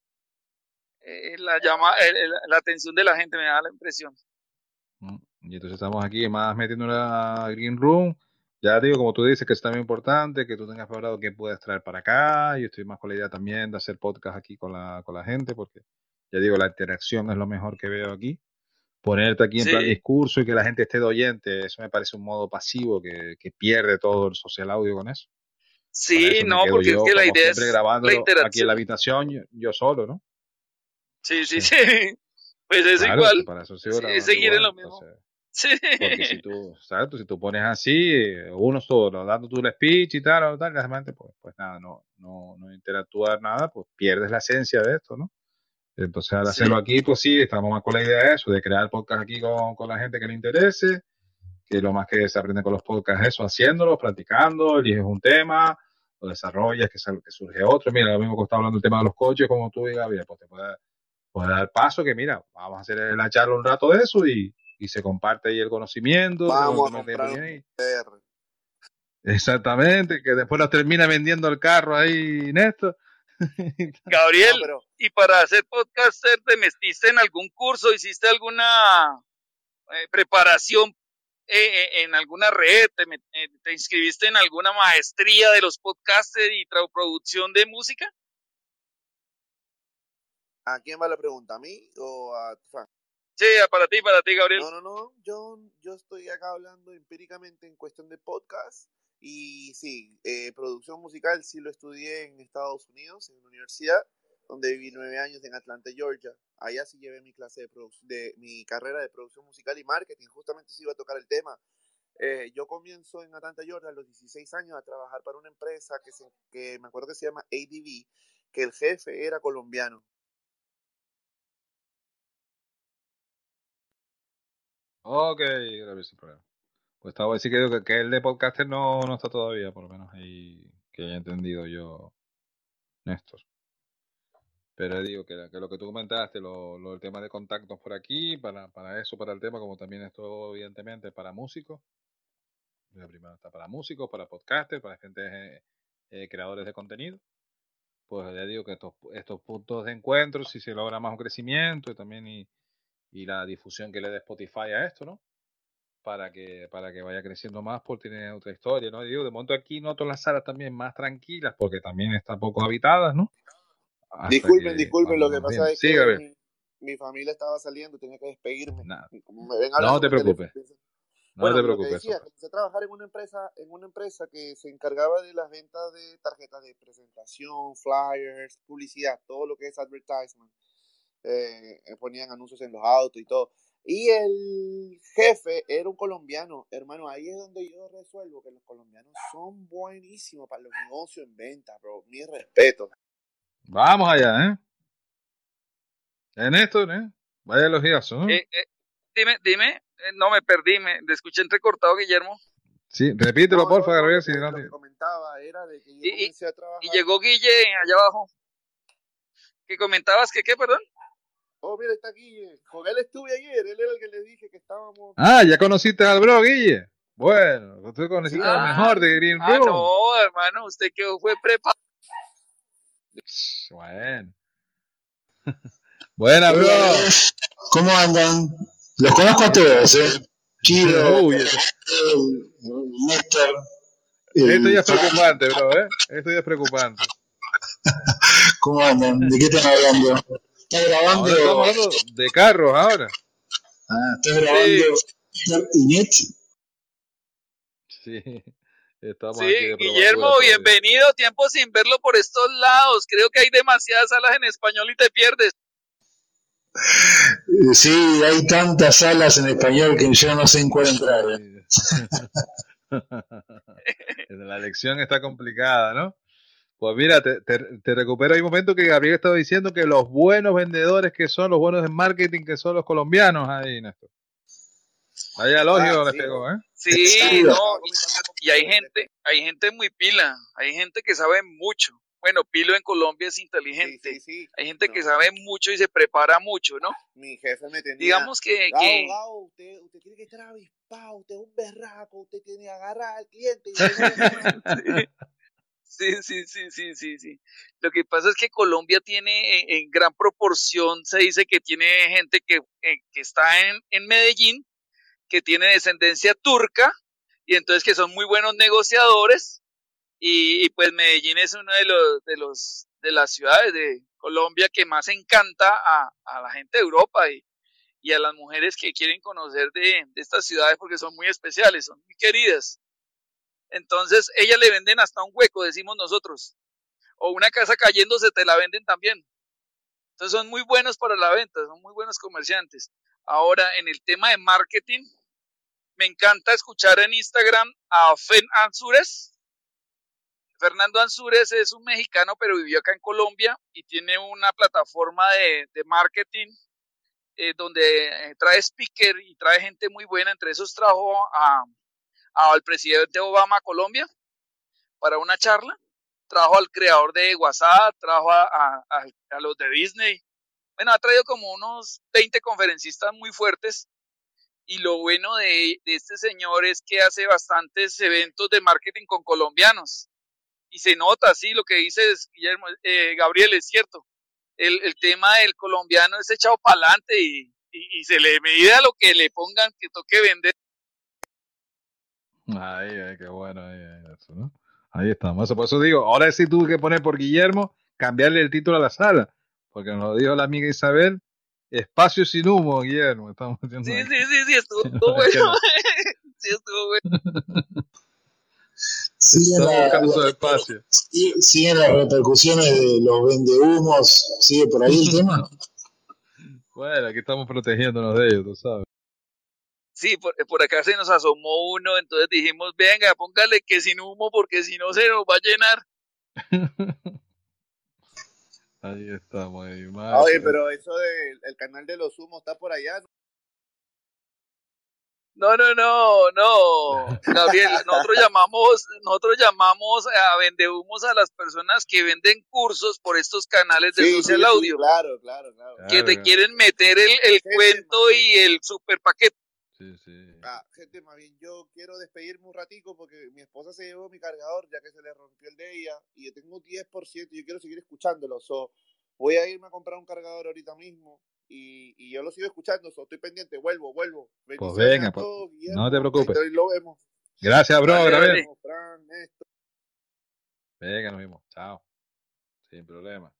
eh, la llama el- el- la atención de la gente, me da la impresión. Mm, Y entonces estamos aquí más metiendo la Green Room. Ya digo, como tú dices, que es también importante que tú tengas preparado qué puedes traer para acá. Yo estoy más con la idea también de hacer podcast aquí con la, con la gente, porque ya digo, la interacción es lo mejor que veo aquí. Ponerte aquí en plan Sí, discurso y que la gente esté de oyente, eso me parece un modo pasivo que, que pierde todo el social audio con eso. Para sí, eso me no, quedo porque es yo, que la como idea siempre, es la grabándolo aquí en interacción. la habitación, yo, yo solo, ¿no? Sí, sí, Entonces, sí. Pues es claro, es que igual. para eso sigo Sí, es grabando seguir en igual. lo mismo. Entonces, Sí. porque si tú, ¿sabes? Tú, si tú pones así, eh, uno solo, dando tu speech y tal, o tal, realmente, pues, pues nada, no, no, no interactuar nada, pues pierdes la esencia de esto, ¿no? Entonces, al Sí. hacerlo aquí, pues sí, estamos más con la idea de eso, de crear podcast aquí con, con la gente que le interese, que lo más que se aprende con los podcasts es eso, haciéndolos, practicando, eliges un tema, lo desarrollas, que, sal, que surge otro. Mira, lo mismo que está hablando el tema de los coches, como tú y Gabriel, pues te puede, puede dar paso que, mira, vamos a hacer la charla un rato de eso y, y se comparte ahí el conocimiento. Vamos a comprar un R. Exactamente, que después nos termina vendiendo el carro ahí, Néstor. Gabriel, No, pero- ¿y para ser podcaster te metiste en algún curso? ¿Hiciste alguna eh, preparación eh, en alguna red? ¿Te, met- eh, te inscribiste en alguna maestría de los podcasters y tra- producción de música? ¿A quién va la pregunta? ¿A mí o a Fran? Sí, para ti, para ti, Gabriel. No, no, no. Yo, yo estoy acá hablando empíricamente en cuestión de podcast. Y sí, eh, producción musical sí lo estudié en Estados Unidos, en una universidad, donde viví nueve años en Atlanta, Georgia. Allá sí llevé mi clase de, produ- de mi carrera de producción musical y marketing. Justamente sí iba a tocar el tema. Eh, yo comienzo en Atlanta, Georgia, a los dieciséis años a trabajar para una empresa que, se, que me acuerdo que se llama A D V, que el jefe era colombiano. Ok, Gabriel, sin problema. Pues estaba a decir que, que, que el de podcaster no, no está todavía, por lo menos ahí que haya entendido yo, Néstor. Pero digo que, que lo que tú comentaste, lo, lo, el tema de contactos por aquí, para, para eso, para el tema, como también esto, evidentemente, para músicos. La primera está para músicos, para podcasters, para gente, eh, eh, creadores de contenido. Pues ya digo que estos, estos puntos de encuentro, si se logra más un crecimiento y también y, y la difusión que le dé Spotify a esto, ¿no? Para que, para que vaya creciendo más, porque tiene otra historia, ¿no? Digo, de momento aquí noto las salas también más tranquilas, porque también están poco habitadas, ¿no? Hasta Disculpen, que disculpen, lo que vamos pasa viendo. es Sí, que Gabriel. mi, mi familia estaba saliendo, tenía que despedirme. Nada. Como me ven No hablando te por teléfono, preocupes. piensan- No Bueno, te lo que preocupes. decía, Eso. comencé a trabajar en una empresa, en una empresa que se encargaba de las ventas de tarjetas de presentación, flyers, publicidad, todo lo que es advertisement. Eh, ponían anuncios en los autos y todo. Y el jefe era un colombiano, hermano. Ahí es donde yo resuelvo que los colombianos son buenísimos para los negocios en venta, bro. Mi respeto. Vamos allá, ¿eh? En esto, ¿eh? Vaya elogiazo, ¿no? Eh, eh, dime, dime, eh, no me perdí, me te escuché entrecortado, Guillermo. Sí, repítelo, No, porfa, no, no, Gabriel. lo Si que, no lo te- que comentaba era de que yo Y, y, comencé a trabajar. y llegó Guille allá abajo. ¿Qué comentabas? ¿Que qué, perdón? Oh, mira, está Guille. Con él estuve ayer. Él era el que le dije que estábamos. Ah, ya conociste al bro, Guille. Bueno, tú conociste Sí, al Ah, mejor de Green ah, Room. no, hermano, usted que fue prepa. Bueno. Buena, bro. ¿Cómo andan? Los conozco a todos, ¿eh? Chiro, Uy, el, esto, el Néstor, esto ya el es preocupante, bro, ¿eh? Esto ya es preocupante. ¿Cómo andan? ¿De qué están hablando? ¿Estás grabando? Ahora estamos hablando de carros, ahora. Ah, ¿estás grabando Néstor y Net? Sí, estamos Sí, aquí de Guillermo, probatura todavía. bienvenido. Tiempo sin verlo por estos lados. Creo que hay demasiadas salas en español y te pierdes. Eh, Sí, hay tantas salas en español que yo no sé en cuál entrar. ¿eh? La lección está complicada, ¿no? Pues mira, te, te, te recupero ahí un momento que Gabriel estaba diciendo que los buenos vendedores que son, los buenos en marketing que son los colombianos ahí, Néstor. Vaya elogio Ah, le sí. pegó, ¿eh? Sí, Sí, no, Estaba y, comentando y hay con- gente, hay gente muy pila, hay gente que sabe mucho. Bueno, Pilo en Colombia es Sí, inteligente. sí, sí. Hay gente que No, sabe mucho y se prepara mucho, ¿no? mi jefe me tenía. Digamos que, Gao, que Gao, usted, usted tiene que estar avispado, usted es un berraco, usted tiene que agarrar al cliente. Y... sí, sí, sí, sí, sí, sí. Lo que pasa es que Colombia tiene en, en gran proporción, se dice que tiene gente que, eh, que está en, en Medellín, que tiene descendencia turca, y entonces que son muy buenos negociadores, y, y pues Medellín es uno de los, de los, de las ciudades de Colombia que más encanta a, a la gente de Europa y, y a las mujeres que quieren conocer de, de estas ciudades porque son muy especiales, son muy queridas. Entonces, ellas le venden hasta un hueco, decimos nosotros. O una casa cayéndose te la venden también. Entonces, son muy buenos para la venta, son muy buenos comerciantes. Ahora, en el tema de marketing, me encanta escuchar en Instagram a Fen Ansures. Fernando Ansures es un mexicano, pero vivió acá en Colombia y tiene una plataforma de, de marketing eh, donde eh, trae speaker y trae gente muy buena. Entre esos trajo a, a, al presidente Obama a Colombia para una charla trajo al creador de WhatsApp, trajo a, a, a, a los de Disney. Bueno, ha traído como unos veinte conferencistas muy fuertes. Y lo bueno de, de este señor es que hace bastantes eventos de marketing con colombianos. Y se nota, sí, lo que dice Guillermo, eh, Gabriel, es cierto. El, el tema del colombiano es echado para adelante y, y, y se le mide a lo que le pongan que toque vender. Ay, ay, qué bueno. Ahí, ahí, eso, ¿no? Ahí estamos. Eso, por eso digo, ahora sí tuve que poner por Guillermo, cambiarle el título a la sala. Porque nos lo dijo la amiga Isabel. Espacio sin humo, Guillermo. Estamos haciendo sí, ahí. sí, sí, sí, estuvo bueno. Sí, estuvo bueno. Siguen, la, espacio. siguen las repercusiones de los vendehumos. ¿Sigue por ahí el tema? Bueno, aquí estamos protegiéndonos de ellos, tú sabes. Sí, por, por acá se nos asomó uno, entonces dijimos, venga, póngale que sin humo, porque si no se nos va a llenar. Ahí estamos, ahí, madre. Oye, pero eso del el canal de los humos está por allá, ¿no? No, no, no, no, Gabriel, nosotros llamamos, nosotros llamamos a vendehumos a las personas que venden cursos por estos canales de sí, social sí, audio. Sí, claro, claro, claro. Que claro, te claro. quieren meter el, el gente, cuento y el super paquete. Sí, sí. Ah, gente, más bien yo quiero despedirme un ratico porque mi esposa se llevó mi cargador ya que se le rompió el de ella y yo tengo diez por ciento y yo quiero seguir escuchándolo. So, voy a irme a comprar un cargador ahorita mismo y, y yo lo sigo escuchando. So, estoy pendiente, vuelvo, vuelvo. Pues venga, pues, todos, Guillermo, no te preocupes. Hoy lo vemos. Gracias, bro. Dale, dale. Fran, Néstor. Venga, nos vemos. Chao. Sin problema.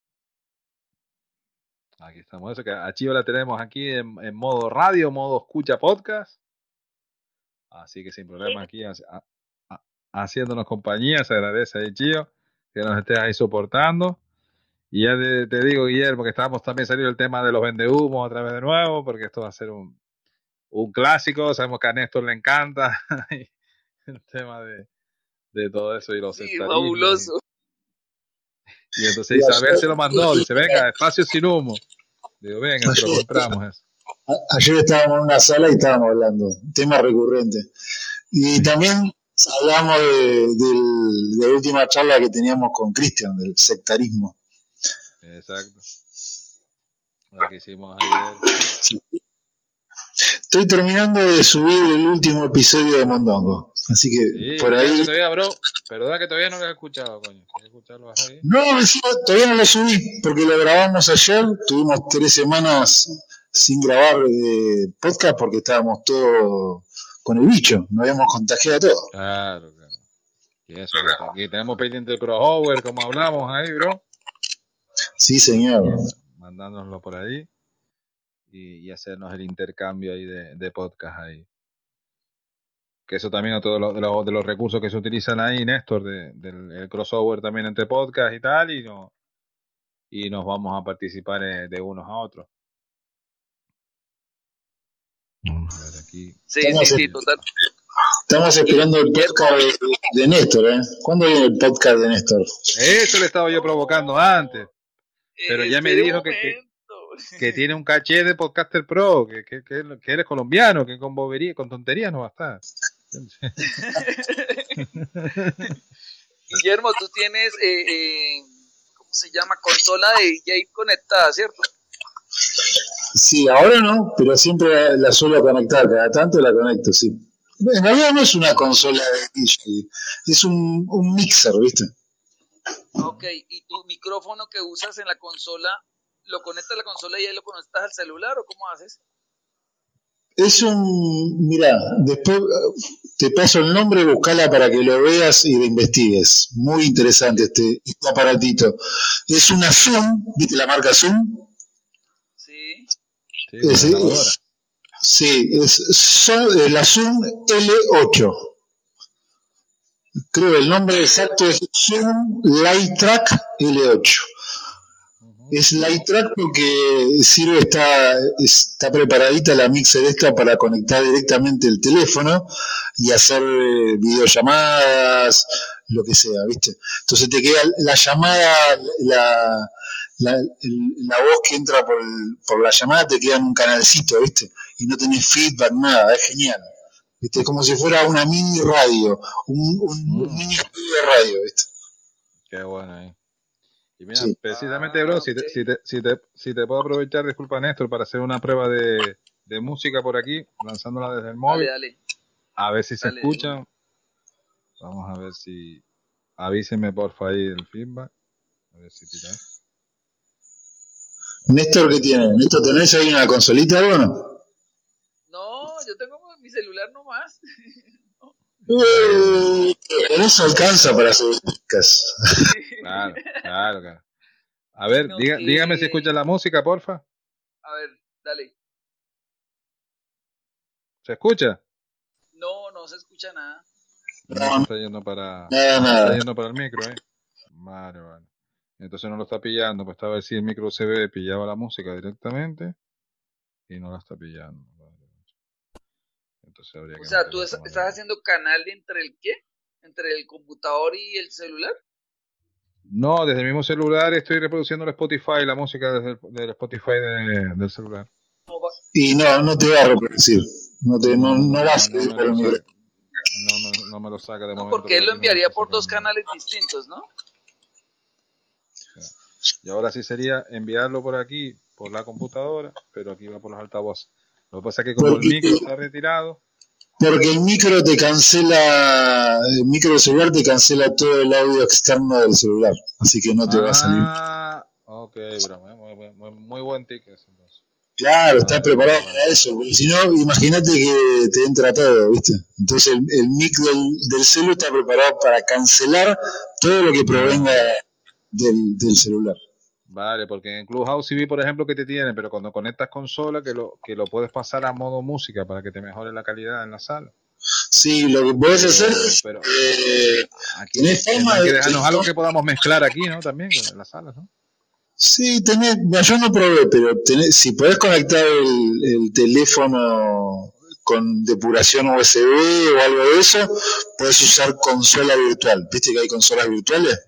Aquí estamos. Eso que a Chivo la tenemos aquí en, en modo radio, modo escucha podcast. Así que sin problema aquí a, a, a, haciéndonos compañía. Se agradece ahí, Chío, que nos estés ahí soportando. Y ya te, te digo, Guillermo, que estamos también saliendo el tema de los vendehumos otra vez de nuevo, porque esto va a ser un, un clásico. Sabemos que a Néstor le encanta el tema de, de todo eso y los sí, fabuloso. Y, y entonces Isabel se lo mandó, dice, venga, espacio sin humo. Digo, venga, se lo compramos eso. Ayer estábamos en una sala y estábamos hablando, tema recurrente. Y también hablamos de, de, de la última charla que teníamos con Cristian, del sectarismo. Exacto. La que hicimos ayer. Sí. Estoy terminando de subir el último episodio de Mondongo. Así que sí, por ahí. Todavía, bro, perdona que todavía no lo he escuchado, coño. ¿Quieres escucharlo ahí? No, todavía no lo subí, porque lo grabamos ayer. Tuvimos tres semanas sin grabar eh, podcast porque estábamos todos con el bicho. Nos habíamos contagiado a todos. Claro, claro. Y eso, aquí tenemos pendiente el crossover, como hablamos ahí, bro. Sí, señor. Mandándonoslo por ahí. Y, y hacernos el intercambio ahí de, de podcast ahí. Que eso también es todo lo, de, los, de los recursos que se utilizan ahí, Néstor, de, del el crossover también entre podcast y tal, y, no, y nos vamos a participar de unos a otros. Vamos a ver aquí. Sí, sí, sí, total. Estamos esperando el podcast de, de Néstor, ¿eh? ¿Cuándo viene el podcast de Néstor? Eso le estaba yo provocando antes. Pero ya me dijo que, que, que tiene un caché de Podcaster Pro, que, que, que, que eres colombiano, que con bobería, con tonterías no va a estar. Guillermo, tú tienes, eh, eh, ¿cómo se llama? Consola de D J conectada, ¿cierto? Sí, ahora no, pero siempre la suelo conectar, cada tanto la conecto, sí. En realidad no es una consola de D J, es un, un mixer, ¿viste? Ok, ¿y tu micrófono que usas en la consola, lo conectas a la consola y ahí lo conectas al celular o cómo haces? Es un, mirá, después te paso el nombre, buscala para que lo veas y lo investigues. Muy interesante este, este aparatito. Es una Zoom, ¿viste la marca Zoom? Sí. Sí, es, es, sí, es, es la Zoom L ocho. Creo que el nombre exacto es Zoom Lighttrack L ocho. Es Lighttrack porque sirve, está, está preparadita la mixer esta para conectar directamente el teléfono y hacer eh, videollamadas, lo que sea, ¿viste? Entonces te queda la llamada, la, la, el, la voz que entra por, el, por la llamada te queda en un canalcito, ¿viste? Y no tenés feedback, nada, es genial. ¿Viste? Como si fuera una mini radio, un, un, un mini estudio de radio, ¿viste? Qué bueno ahí. Y mira, Sí. precisamente, bro, si te, si te, si te, si te puedo aprovechar, disculpa Néstor, para hacer una prueba de, de música por aquí, lanzándola desde el móvil, Dale, dale. a ver si se Dale, escucha. Vamos a ver si... Avísenme porfa ahí el feedback. A ver si tira. Néstor, ¿qué tiene? Néstor, ¿tenés ahí una consolita o no? No, yo tengo mi celular nomás. Eh, Pero eso alcanza para hacer podcast. Claro, claro, claro. A ver, No, diga, dígame si eh, escucha la música, porfa. A ver, dale. ¿Se escucha? No, no se escucha nada. El micro está yendo para, Nada, está nada. yendo para el micro, ¿eh? Vale, vale. Entonces no lo está pillando, pues estaba a ver si el micro U S B pillaba la música directamente y no la está pillando. Vale. Entonces habría O que sea, meterle ¿tú otra es- manera. estás haciendo canal entre el qué? ¿Entre el computador y el celular? No, desde el mismo celular estoy reproduciendo el Spotify, la música desde el, del Spotify de- del celular. No, va- Y no, no te va a reproducir. No, te, no, No, no no, va a no, no salir me por el lo micro. saca. No, me- no me lo saca de no, momento. porque él lo aquí no me enviaría está por dos sacando. canales distintos, ¿no? Y ahora sí sería enviarlo por aquí, por la computadora, pero aquí va por los altavoces. Lo que pasa es que como el Porque, micro está retirado, porque el micro te cancela, el micro del celular te cancela todo el audio externo del celular. Así que no te va a salir. ah, ok, bro, muy, muy, muy, muy buen ticket entonces. Claro, estás Vale, preparado vale, vale. para eso. Porque si no, imagínate que te entra todo, ¿viste? Entonces el, el mic del, del celu está preparado para cancelar todo lo que provenga del, del celular. Vale, porque en Clubhouse sí vi, por ejemplo, que te tiene, pero cuando conectas consola, que lo, que lo puedes pasar a modo música para que te mejore la calidad en la sala. Sí, lo que podés Pero, hacer es, pero eh, aquí tenés forma tendrán que de... dejarnos algo que podamos mezclar aquí, ¿no? También en las salas, ¿no? Sí, tenés, mira, yo no probé, pero tenés, si podés conectar el, el teléfono con depuración U S B o algo de eso, podés usar consola virtual. ¿Viste que hay consolas virtuales?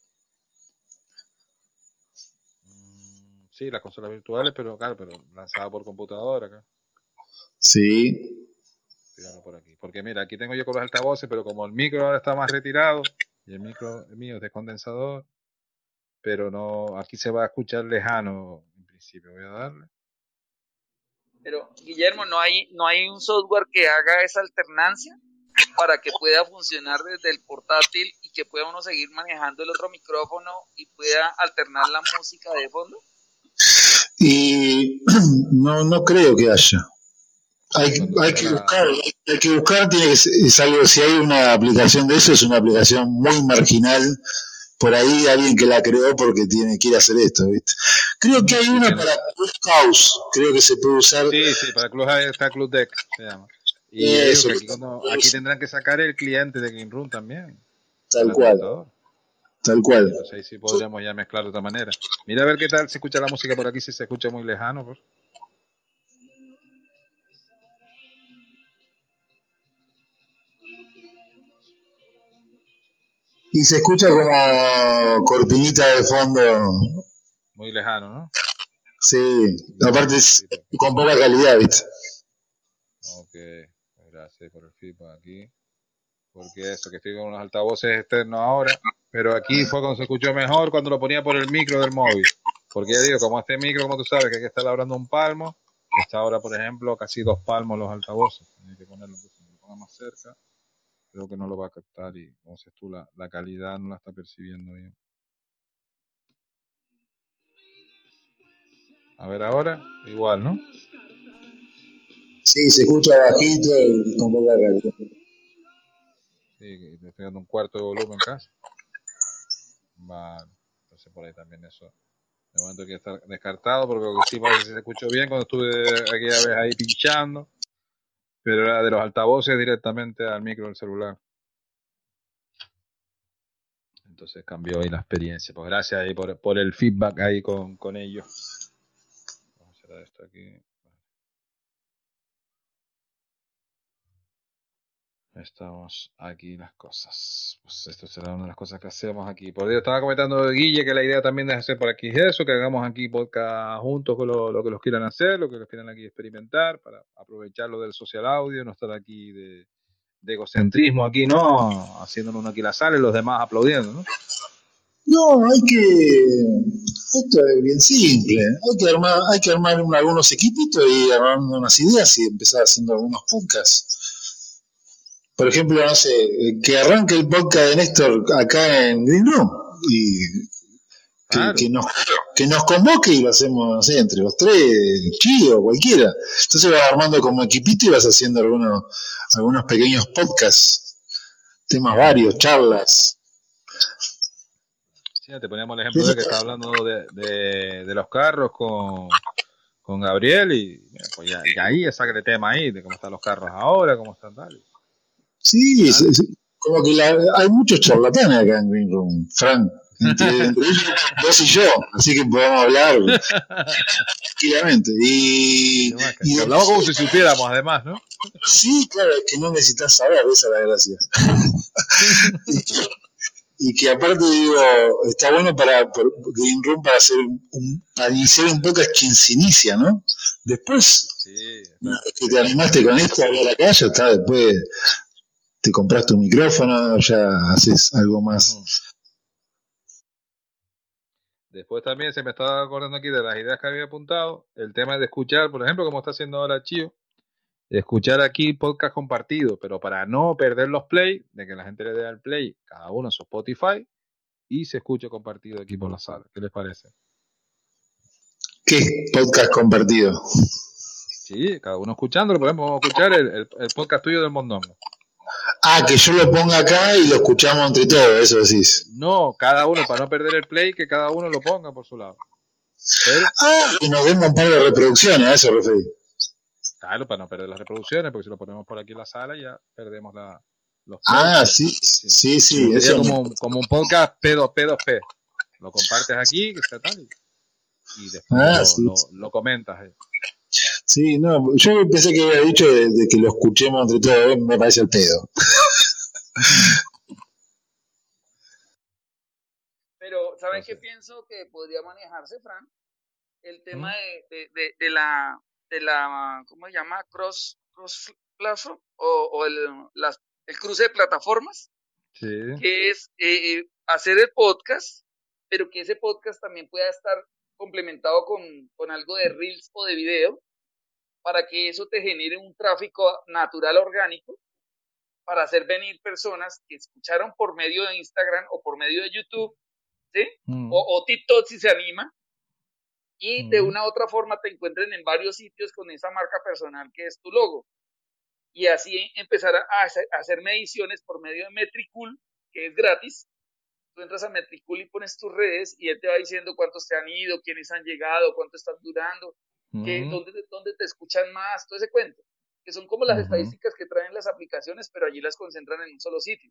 Sí, las consolas virtuales, pero claro, pero lanzado por computadora acá. Sí. Tirarlo por aquí. Porque mira, aquí tengo yo con los altavoces, pero como el micro ahora está más retirado, y el micro mío es de condensador, pero no, aquí se va a escuchar lejano en principio. Voy a darle. Pero, Guillermo, ¿no hay, no hay un software que haga esa alternancia para que pueda funcionar desde el portátil y que pueda uno seguir manejando el otro micrófono y pueda alternar la música de fondo? Y no, no creo que haya. Hay, hay que buscar, hay, hay que buscar, tiene que ser, es algo, si hay una aplicación de eso, es una aplicación muy marginal, por ahí alguien que la creó porque tiene, quiere hacer esto, ¿viste? Creo que hay una para Clubhouse, creo que se puede usar. Sí, sí, para Clubhouse está Club Deck, se llama. Y Eso, digo que aquí, cuando, aquí tendrán que sacar el cliente de Game Room también. Tal cual. Tal cual. Entonces ahí sí podríamos ya mezclar de otra manera. Mira a ver qué tal se escucha la música por aquí, si se escucha muy lejano. Pues. Y se escucha como cortinita de fondo. Muy lejano, ¿no? Sí, aparte es con poca calidad, ¿viste? Ok, gracias por el feedback aquí. Porque eso, que estoy con unos altavoces externos ahora, pero aquí fue cuando se escuchó mejor cuando lo ponía por el micro del móvil. Porque ya digo, como este micro, como tú sabes, que hay que estar hablando un palmo, está ahora, por ejemplo, casi dos palmos los altavoces. Hay que ponerlo, si lo ponga más cerca, creo que no lo va a captar y, como dices tú, la, la calidad no la está percibiendo bien. A ver ahora, igual, ¿no? Sí, se escucha bajito y con poca calidad. Sí, le estoy dando un cuarto de volumen casi. Vale, entonces por ahí también eso. De momento hay que estar descartado, porque lo que sí parece que se escuchó bien cuando estuve aquella vez ahí pinchando, pero era de los altavoces directamente al micro del celular. Entonces cambió ahí la experiencia. Pues gracias ahí por, por el feedback ahí con, con ellos. Vamos a hacer esto aquí. Estamos aquí las cosas. Pues esto será una de las cosas que hacemos aquí. Por ello estaba comentando Guille que la idea también es hacer por aquí eso, que hagamos aquí podcast juntos con lo, lo que los quieran hacer, lo que los quieran aquí experimentar, para aprovechar lo del social audio, no estar aquí de, de egocentrismo aquí, ¿no? Haciéndonos uno aquí la sala y los demás aplaudiendo, ¿no? No, hay que. Esto es bien simple. Hay que armar, hay que armar un- algunos equipitos y armar unas ideas y empezar haciendo algunos podcasts. Por ejemplo, no sé, eh, que arranque el podcast de Néstor acá en Green Room y que, Claro. que nos, que nos convoque y lo hacemos, no sé, entre los tres, Chido, cualquiera. Entonces vas armando como equipito y vas haciendo algunos, algunos pequeños podcasts, temas varios, charlas. Sí, te poníamos el ejemplo de que estaba hablando de, de, de los carros con, con Gabriel y mira, pues ya, ya ahí ya saca el tema ahí de cómo están los carros ahora, cómo están tal. Sí, sí, sí. Como que la- hay muchos charlatanes acá en Green Room, Frank. Entre, entre ellos, vos y yo, así que podemos hablar tranquilamente. Y, y Que hablamos como si supiéramos además, ¿no? sí, claro, es que no necesitas saber, esa es la gracia. Y que aparte digo, está bueno para por Green Room para hacer un, para iniciar un podcast quien se inicia, ¿no? Después, Sí, una vez que te animaste con esto a hablar acá, ya está, después te compraste un micrófono, ya haces algo más. Después también se me estaba acordando aquí de las ideas que había apuntado, el tema de escuchar, por ejemplo, como está haciendo ahora Chío, escuchar aquí podcast compartido, pero para no perder los play, de que la gente le dé al play, cada uno en su Spotify, y se escuche compartido aquí por la sala. ¿Qué les parece? ¿Qué podcast compartido? Sí, cada uno escuchándolo, por ejemplo, vamos a escuchar el, el, el podcast tuyo del Mondongo. Ah, que yo lo ponga acá y lo escuchamos entre todos, eso decís. No, cada uno, para no perder el play, que cada uno lo ponga por su lado. Pero, Ah, y nos demos un par de reproducciones, a eso referí. claro, para no perder las reproducciones, porque si lo ponemos por aquí en la sala ya perdemos la, los plays. Ah, sí, sí, sí, Sería eso. como, un- como un podcast P dos P dos P. Lo compartes aquí, que está tal, y, y después Ah, lo, sí. lo, lo comentas. eh. Sí, no, yo pensé que había dicho de, de que lo escuchemos entre todos, eh, me parece el pedo. Pero, ¿saben qué pienso que podría manejarse, Fran? El tema de, de, de, de la, de la, ¿cómo se llama? Cross, cross platform o, o el, las, el cruce de plataformas, Sí. que es eh, eh, hacer el podcast, pero que ese podcast también pueda estar complementado con, con algo de reels o de video, para que eso te genere un tráfico natural orgánico, para hacer venir personas que escucharon por medio de Instagram o por medio de YouTube, ¿sí? Mm. O, o TikTok si se anima, y Mm. de una u otra forma te encuentren en varios sitios con esa marca personal que es tu logo. Y así empezar a, a hacer, a hacer mediciones por medio de Metricool, que es gratis. Tú entras a Metricool y pones tus redes y él te va diciendo cuántos te han ido, quiénes han llegado, cuánto están durando, qué, Mm. dónde, dónde te escuchan más, todo ese cuento. Que son como las Ujú. estadísticas que traen las aplicaciones, pero allí las concentran en un solo sitio.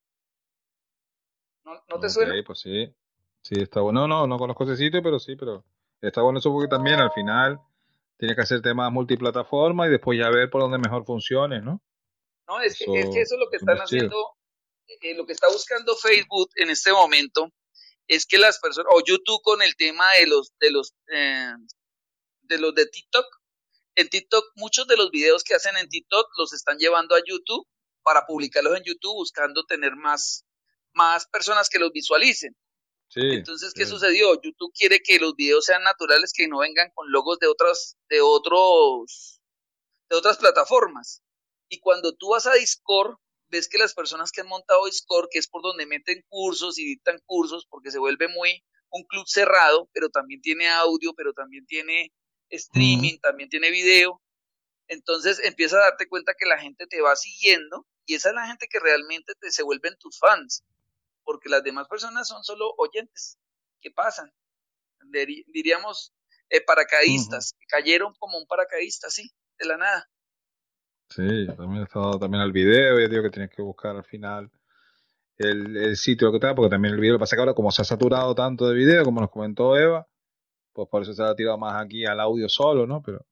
¿No, no te Ok, suena? pues sí. Sí, está bueno. No, no, no conozco ese sitio, pero sí, pero está bueno eso porque también al final tiene que hacer temas multiplataforma y después ya ver por dónde mejor funcione, ¿no? No, es que, Eso, es que eso es lo que eso están es chido. haciendo, eh, lo que está buscando Facebook en este momento es que las personas, o YouTube con el tema de los, de los, eh, de los de TikTok. En TikTok, muchos de los videos que hacen en TikTok los están llevando a YouTube para publicarlos en YouTube buscando tener más, más personas que los visualicen. Sí. Entonces, ¿qué sí. sucedió? YouTube quiere que los videos sean naturales, que no vengan con logos de otras, de otros, de otras plataformas. Y cuando tú vas a Discord, ves que las personas que han montado Discord, que es por donde meten cursos y dictan cursos, porque se vuelve muy un club cerrado, pero también tiene audio, pero también tiene streaming, también tiene video. Entonces empieza a darte cuenta que la gente te va siguiendo y esa es la gente que realmente te, se vuelven tus fans, porque las demás personas son solo oyentes que pasan, Diri- diríamos eh, paracaidistas, que cayeron como un paracaidista, sí, de la nada. Sí, también he estado también al video, ya digo que tienes que buscar al final el, el sitio que tal, porque también el video, lo que pasa es que ahora como se ha saturado tanto de video, como nos comentó Eva, pues por eso se ha tirado más aquí al audio solo, ¿no? Pero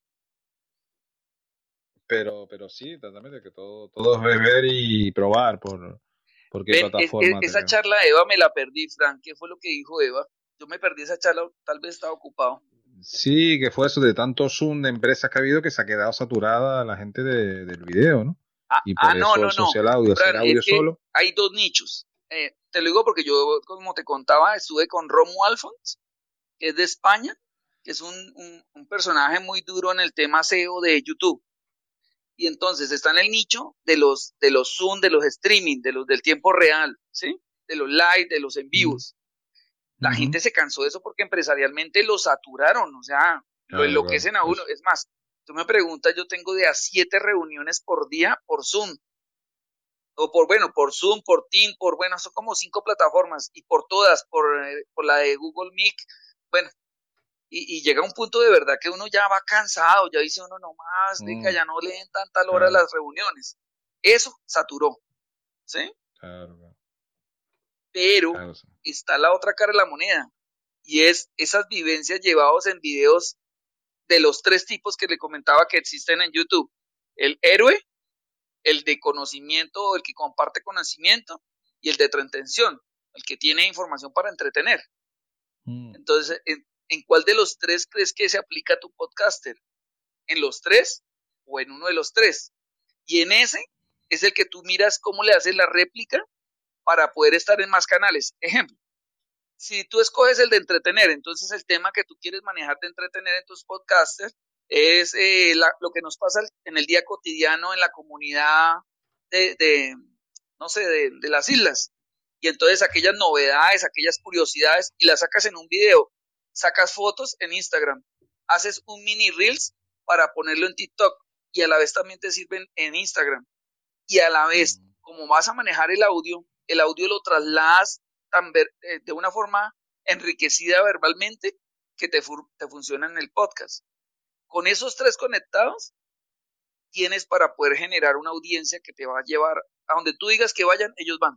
pero pero sí, totalmente, que todo, todo es ver y probar por, por qué Ven, es- plataforma es- esa te- charla de Eva me la perdí, Frank. ¿Qué fue lo que dijo Eva? Yo me perdí esa charla, tal vez estaba ocupado. Sí, que fue eso de tanto zoom de empresas que ha habido que se ha quedado saturada la gente de, del video, ¿no? Ah, Y por ah, no, eso no, el no. social audio, hacer Fran, audio es que solo. hay dos nichos. Eh, te lo digo porque yo, como te contaba, estuve con Romu Alfons, que es de España, que es un, un, un personaje muy duro en el tema S E O de YouTube. Y entonces está en el nicho de los, de los Zoom, de los streaming, de los del tiempo real, ¿sí? De los live, de los en vivos. La Ujú. gente se cansó de eso porque empresarialmente lo saturaron, o sea, lo Claro, enloquecen claro. a uno. Es más, tú me preguntas, yo tengo de a siete reuniones por día por Zoom. O por, bueno, por Zoom, por Team, por, bueno, son como cinco plataformas. Y por todas, por, eh, por la de Google Meet. Bueno, y, y llega un punto de verdad que uno ya va cansado, ya dice uno no más, rica, Mm, ya no leen tanta hora claro, las reuniones. Eso saturó, ¿sí? claro, claro, Pero claro, sí. está la otra cara de la moneda, y es esas vivencias llevados en videos de los tres tipos que le comentaba que existen en YouTube. El héroe, el de conocimiento, el que comparte conocimiento, y el de entretención, el que tiene información para entretener. Mm. Entonces, ¿en, en cuál de los tres crees que se aplica tu podcaster? ¿En los tres o en uno de los tres? Y en ese es el que tú miras cómo le haces la réplica para poder estar en más canales. Ejemplo, si tú escoges el de entretener, entonces el tema que tú quieres manejar de entretener en tus podcasters es eh, la, lo que nos pasa en el día cotidiano en la comunidad de, de no sé, de, de las islas. Y entonces aquellas novedades, aquellas curiosidades, y las sacas en un video, sacas fotos en Instagram, haces un mini Reels para ponerlo en TikTok, y a la vez también te sirven en Instagram. Y a la vez, Mm. como vas a manejar el audio, el audio lo trasladas tan ver, eh, de una forma enriquecida verbalmente que te, fu- te funciona en el podcast. Con esos tres conectados, tienes para poder generar una audiencia que te va a llevar a donde tú digas que vayan, ellos van.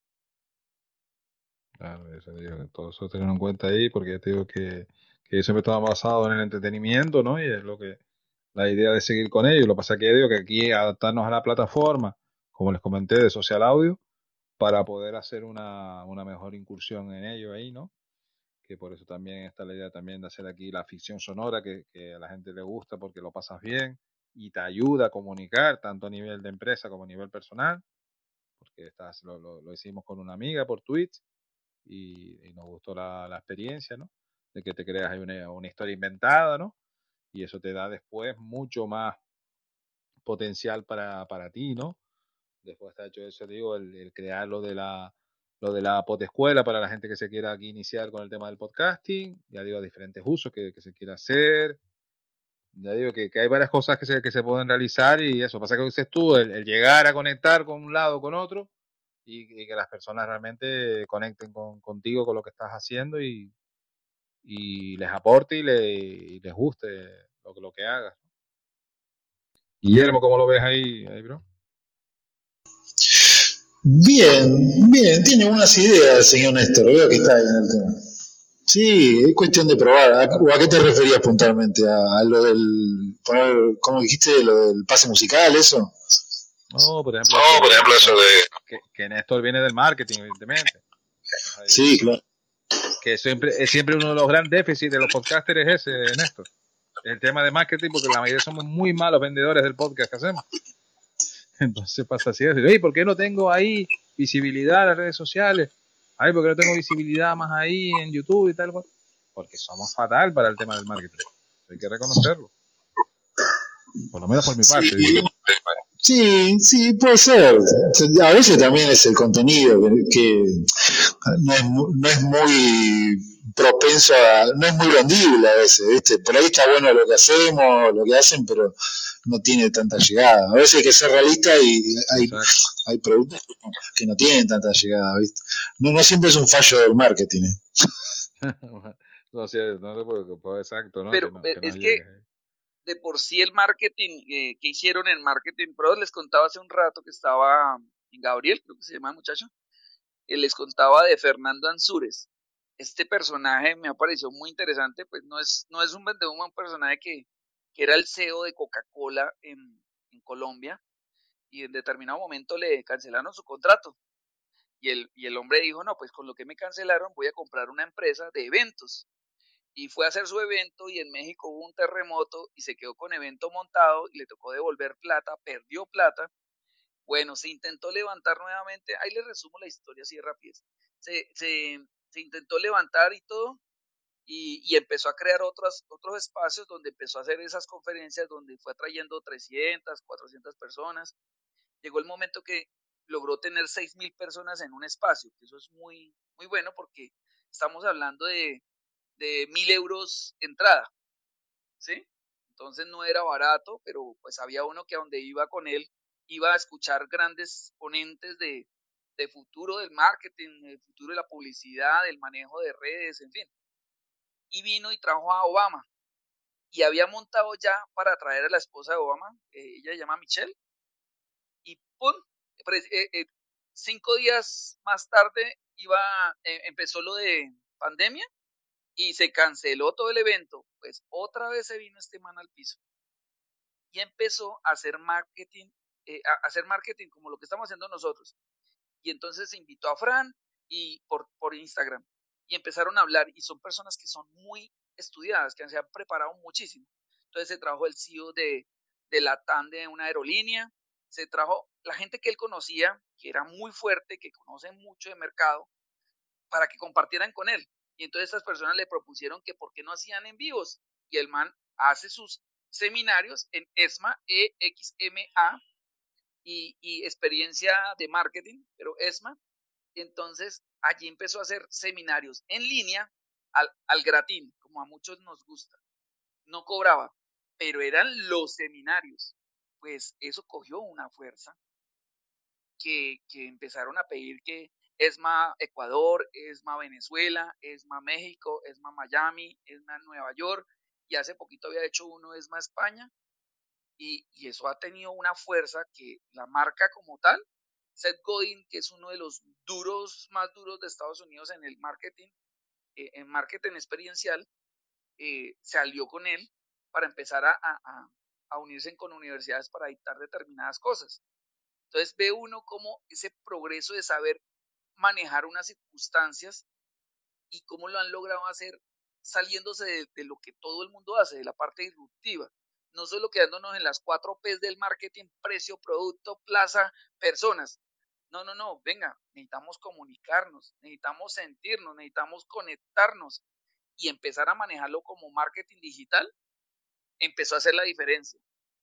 Claro, eso digo, que todo eso tenerlo en cuenta ahí, porque ya te digo que, que yo siempre estaba basado en el entretenimiento, ¿no? Y es lo que, la idea de seguir con ello. Lo que pasa es que ya digo que aquí adaptarnos a la plataforma, como les comenté, de Social Audio, para poder hacer una, una mejor incursión en ello ahí, ¿no? Que por eso también está la idea también de hacer aquí la ficción sonora, que, que a la gente le gusta porque lo pasas bien y te ayuda a comunicar, tanto a nivel de empresa como a nivel personal, porque estás, lo, lo, lo hicimos con una amiga por Twitch y, y nos gustó la, la experiencia, ¿no? De que te creas ahí una, una historia inventada, ¿no? Y eso te da después mucho más potencial para, para ti, ¿no? Después está hecho eso, digo, el, el crear lo de la lo de la podescuela para la gente que se quiera aquí iniciar con el tema del podcasting, ya digo, diferentes usos que, que se quiera hacer, ya digo que, que hay varias cosas que se, que se pueden realizar y eso, pasa que dices tú, el, el llegar a conectar con un lado o con otro y, y que las personas realmente conecten con, contigo, con lo que estás haciendo y, y les aporte y, le, y les guste lo, lo que hagas. Guillermo, ¿cómo lo ves ahí, ahí bro? Bien, bien, tiene buenas ideas el señor Néstor, veo que está ahí en el tema. Sí, es cuestión de probar. ¿A, o a qué te referías puntualmente? ¿A, a lo del, poner, ¿cómo dijiste? ¿Lo del pase musical, eso? No, por ejemplo, No, eso por de, ejemplo, eso bueno, de... que, que Néstor viene del marketing, evidentemente. Pues ahí, Sí, claro. que siempre es siempre uno de los grandes déficits de los podcasters es ese, Néstor. El tema de marketing, porque la mayoría somos muy malos vendedores del podcast que hacemos. Entonces pasa así, es decir, hey, ¿por qué no tengo ahí visibilidad en las redes sociales? Ay, ¿por qué no tengo visibilidad más ahí en YouTube y tal? Porque somos fatal para el tema del marketing. Hay que reconocerlo. Por lo menos por mi parte, digo yo. Sí, sí, puede ser. A veces también es el contenido que, que no, es, mu- no es muy propenso a, no es muy vendible a veces, ¿viste? Por ahí está bueno lo que hacemos, lo que hacen, pero no tiene tanta llegada. A veces hay que ser realista y hay, Exacto. hay productos que no tienen tanta llegada, ¿viste? No, no siempre es un fallo del marketing. ¿eh? No sé, no te puedo, puedo- exacto, ¿no? Pero Que no, eh, que no es que llegue. de por sí el marketing eh, que hicieron en Marketing Pro, les contaba hace un rato que estaba en Gabriel, creo que se llama el muchacho, eh, les contaba de Fernando Ansúrez. Este personaje me ha parecido muy interesante, pues no es, no es un vendehumo, un personaje que, que era el C E O de Coca-Cola en, en Colombia, y en determinado momento le cancelaron su contrato. Y el, y el hombre dijo, no, pues con lo que me cancelaron voy a comprar una empresa de eventos. Y fue a hacer su evento y en México hubo un terremoto y se quedó con evento montado y le tocó devolver plata, perdió plata. Bueno, se intentó levantar nuevamente, ahí les resumo la historia así de rápido. se, se, se intentó levantar y todo, y, y empezó a crear otros, otros espacios donde empezó a hacer esas conferencias, donde fue atrayendo trescientas, cuatrocientas personas. Llegó el momento que logró tener seis mil personas en un espacio, que eso es muy, muy bueno porque estamos hablando de, de mil euros entrada, ¿sí? Entonces no era barato, pero pues había uno que a donde iba con él iba a escuchar grandes ponentes de, de futuro del marketing, del futuro de la publicidad, del manejo de redes, en fin. Y vino y trajo a Obama. Y había montado ya para traer a la esposa de Obama, eh, ella se llama Michelle, y ¡pum! Eh, eh, cinco días más tarde iba, eh, empezó lo de pandemia y se canceló todo el evento. Pues otra vez se vino este man al piso y empezó a hacer marketing, eh, a hacer marketing como lo que estamos haciendo nosotros. Y entonces se invitó a Fran y por, por Instagram y empezaron a hablar, y son personas que son muy estudiadas, que se han preparado muchísimo. Entonces se trajo el C E O de, de la T A M de una aerolínea, se trajo la gente que él conocía, que era muy fuerte, que conoce mucho de mercado, para que compartieran con él. Y entonces estas personas le propusieron que por qué no hacían en vivos, y el man hace sus seminarios en EXMA, E X M A, y, y experiencia de marketing, pero EXMA. Entonces allí empezó a hacer seminarios en línea al, al gratín, como a muchos nos gusta. No cobraba, pero eran los seminarios. Pues eso cogió una fuerza que, que empezaron a pedir que ESMA Ecuador, ESMA Venezuela, ESMA México, ESMA Miami, ESMA Nueva York, y hace poquito había hecho uno ESMA España, y, y eso ha tenido una fuerza que la marca como tal, Seth Godin, que es uno de los duros, más duros de Estados Unidos en el marketing, eh, en marketing experiencial, eh, se alió con él para empezar a, a, a unirse con universidades para dictar determinadas cosas. Entonces ve uno como ese progreso de saber manejar unas circunstancias y cómo lo han logrado hacer saliéndose de, de lo que todo el mundo hace, de la parte disruptiva. No solo quedándonos en las cuatro P's del marketing: precio, producto, plaza, personas. No, no, no, venga, necesitamos comunicarnos, necesitamos sentirnos, necesitamos conectarnos, y empezar a manejarlo como marketing digital empezó a hacer la diferencia.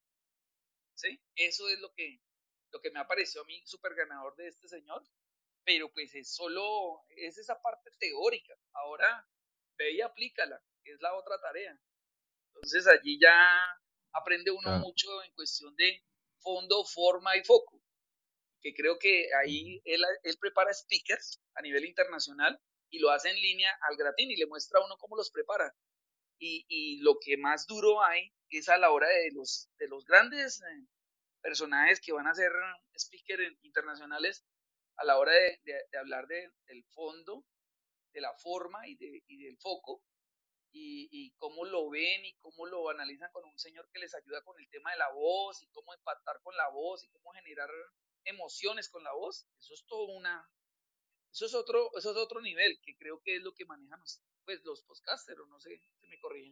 ¿Sí? Eso es lo que, lo que me ha parecido a mí súper ganador de este señor, pero pues es solo, es esa parte teórica. Ahora ve y aplícala, que es la otra tarea. Entonces allí ya aprende uno Claro. mucho en cuestión de fondo, forma y foco, que creo que ahí él, él prepara speakers a nivel internacional y lo hace en línea al gratín y le muestra a uno cómo los prepara. Y, y lo que más duro hay es a la hora de los, de los grandes eh, personajes que van a ser speakers internacionales, a la hora de, de, de hablar de, del fondo, de la forma y, de, y del foco, y, y cómo lo ven y cómo lo analizan con un señor que les ayuda con el tema de la voz y cómo empatar con la voz y cómo generar emociones con la voz. Eso es todo una, eso es otro, eso es otro nivel, que creo que es lo que manejan pues los podcasters, o no sé, se me corrigen.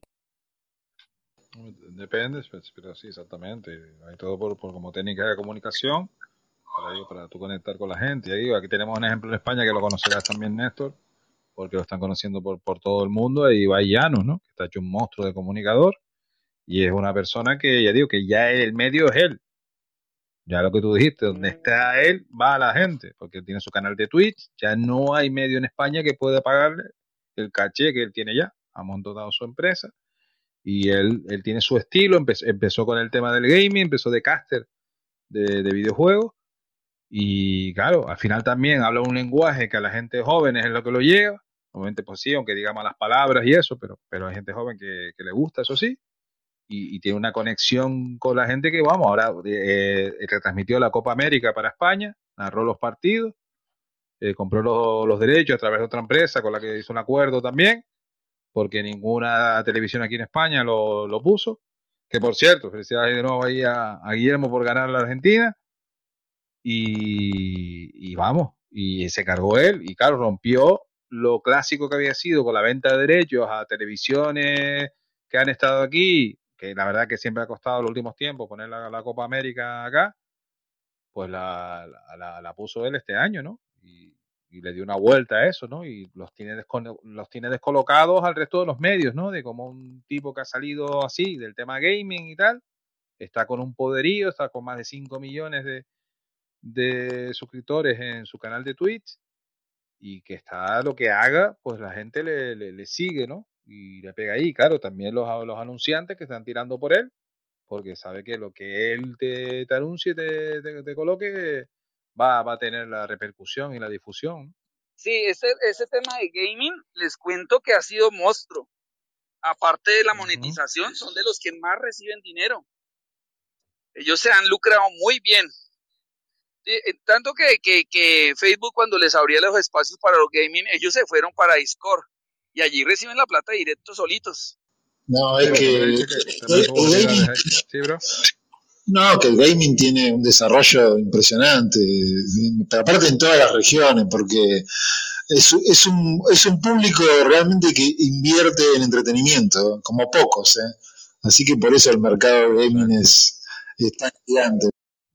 Depende, pues, pero sí, exactamente. Hay todo por, por como técnica de comunicación, para, digo, para tú conectar con la gente. Y digo, aquí tenemos un ejemplo en España que lo conocerás también, Néstor, porque lo están conociendo por, por todo el mundo, y Ibai Llanos, ¿no? Que está hecho un monstruo de comunicador, y es una persona que, ya digo, que ya el medio es él. Ya lo que tú dijiste, donde está él, va la gente, porque él tiene su canal de Twitch. Ya no hay medio en España que pueda pagarle el caché que él tiene ya. Ha montado su empresa y él, él tiene su estilo. Empezó, empezó con el tema del gaming, empezó de caster de, de videojuegos, y claro, al final también habla un lenguaje que a la gente joven es lo que lo llega. Obviamente, pues sí, aunque diga malas palabras y eso, pero, pero hay gente joven que, que le gusta, eso sí. Y, y tiene una conexión con la gente que, vamos, ahora eh, retransmitió la Copa América para España, narró los partidos, eh, compró los, los derechos a través de otra empresa con la que hizo un acuerdo también, porque ninguna televisión aquí en España lo, lo puso. Que por cierto, felicidades de nuevo ahí a, a Guillermo por ganar la Argentina. Y, y vamos, y se cargó él, y claro, rompió lo clásico que había sido con la venta de derechos a televisiones que han estado aquí, que la verdad que siempre ha costado los últimos tiempos poner la, la Copa América acá, pues la, la, la, la puso él este año, ¿no? Y, y le dio una vuelta a eso, ¿no? Y los tiene, descon- los tiene descolocados al resto de los medios, ¿no? De como un tipo que ha salido así del tema gaming y tal, está con un poderío, está con más de cinco millones de, de suscriptores en su canal de Twitch, y que está lo que haga, pues la gente le, le, le sigue, ¿no? Y le pega ahí, claro, también los, los anunciantes que están tirando por él, porque sabe que lo que él te, te anuncie, te, te, te coloque, va, va a tener la repercusión y la difusión. Sí, ese, ese tema de gaming, les cuento que ha sido monstruo. Aparte de la monetización, son de los que más reciben dinero. Ellos se han lucrado muy bien. Tanto que, que, que Facebook, cuando les abría los espacios para los gaming, ellos se fueron para Discord. Y allí reciben la plata directo solitos. No, es que el, el gaming, sí, bro. No, que el gaming tiene un desarrollo impresionante, pero aparte en todas las regiones, porque es, es, un, es un público realmente que invierte en entretenimiento, como pocos, ¿eh? Así que por eso el mercado del gaming es, es tan gigante.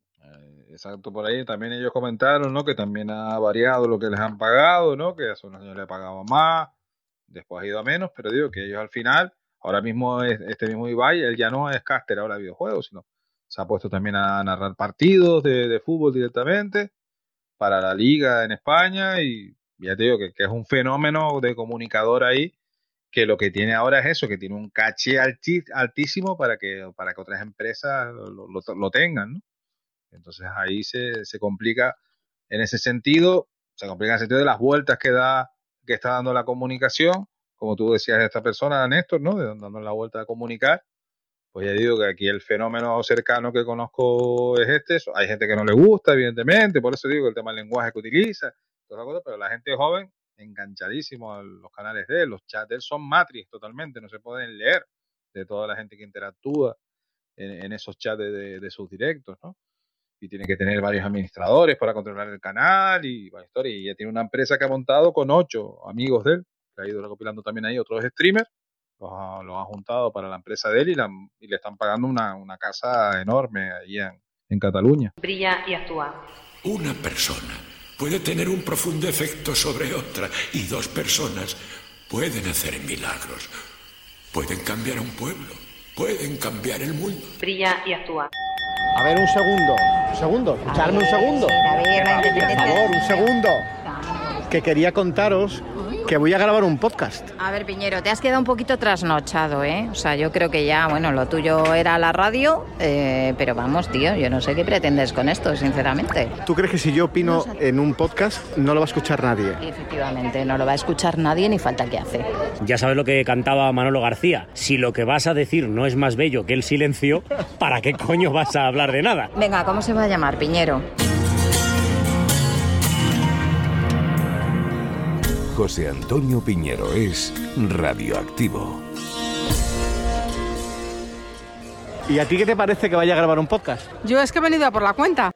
Exacto, por ahí también ellos comentaron, ¿no? Que también ha variado lo que les han pagado, ¿no? Que hace unos años le pagaban más, después ha ido a menos, pero digo que ellos al final, ahora mismo este mismo Ibai, él ya no es caster ahora de videojuegos, sino se ha puesto también a narrar partidos de, de fútbol directamente para la liga en España, y ya te digo que, que es un fenómeno de comunicador ahí, que lo que tiene ahora es eso, que tiene un caché alti, altísimo para que, para que otras empresas lo, lo, lo tengan, ¿no? Entonces ahí se, se complica en ese sentido, se complica en el sentido de las vueltas que da, que está dando la comunicación, como tú decías de esta persona, Néstor, ¿no? De dando la vuelta a comunicar. Pues ya digo que aquí el fenómeno cercano que conozco es este. Hay gente que no le gusta, evidentemente, por eso digo el tema del lenguaje que utiliza, todas las cosas, pero la gente joven, enganchadísimo a los canales de él, los chats de él son matrix totalmente, no se pueden leer de toda la gente que interactúa en, en esos chats de, de, de sus directos, ¿no? Y tiene que tener varios administradores para controlar el canal y varias historias. Y ya tiene una empresa que ha montado con ocho amigos de él, que ha ido recopilando también ahí otros streamers, los ha, los ha juntado para la empresa de él y, la, y le están pagando una, una casa enorme ahí en, en Cataluña. Brilla y actúa. Una persona puede tener un profundo efecto sobre otra, y dos personas pueden hacer milagros. Pueden cambiar un pueblo, pueden cambiar el mundo. Brilla y actúa. A ver, un segundo, un segundo, escuchadme un segundo. Por favor, un segundo. Que quería contaros que voy a grabar un podcast. A ver, Piñero, te has quedado un poquito trasnochado, ¿eh? O sea, yo creo que ya, bueno, lo tuyo era la radio, eh, pero vamos, tío, yo no sé qué pretendes con esto, sinceramente. ¿Tú crees que si yo opino en un podcast no lo va a escuchar nadie? Efectivamente, no lo va a escuchar nadie ni falta que hace. Ya sabes lo que cantaba Manolo García. Si lo que vas a decir no es más bello que el silencio, ¿para qué coño vas a hablar de nada? Venga, ¿cómo se va a llamar, Piñero? José Antonio Piñero es radioactivo. ¿Y a ti qué te parece que vaya a grabar un podcast? Yo es que he venido a por la cuenta.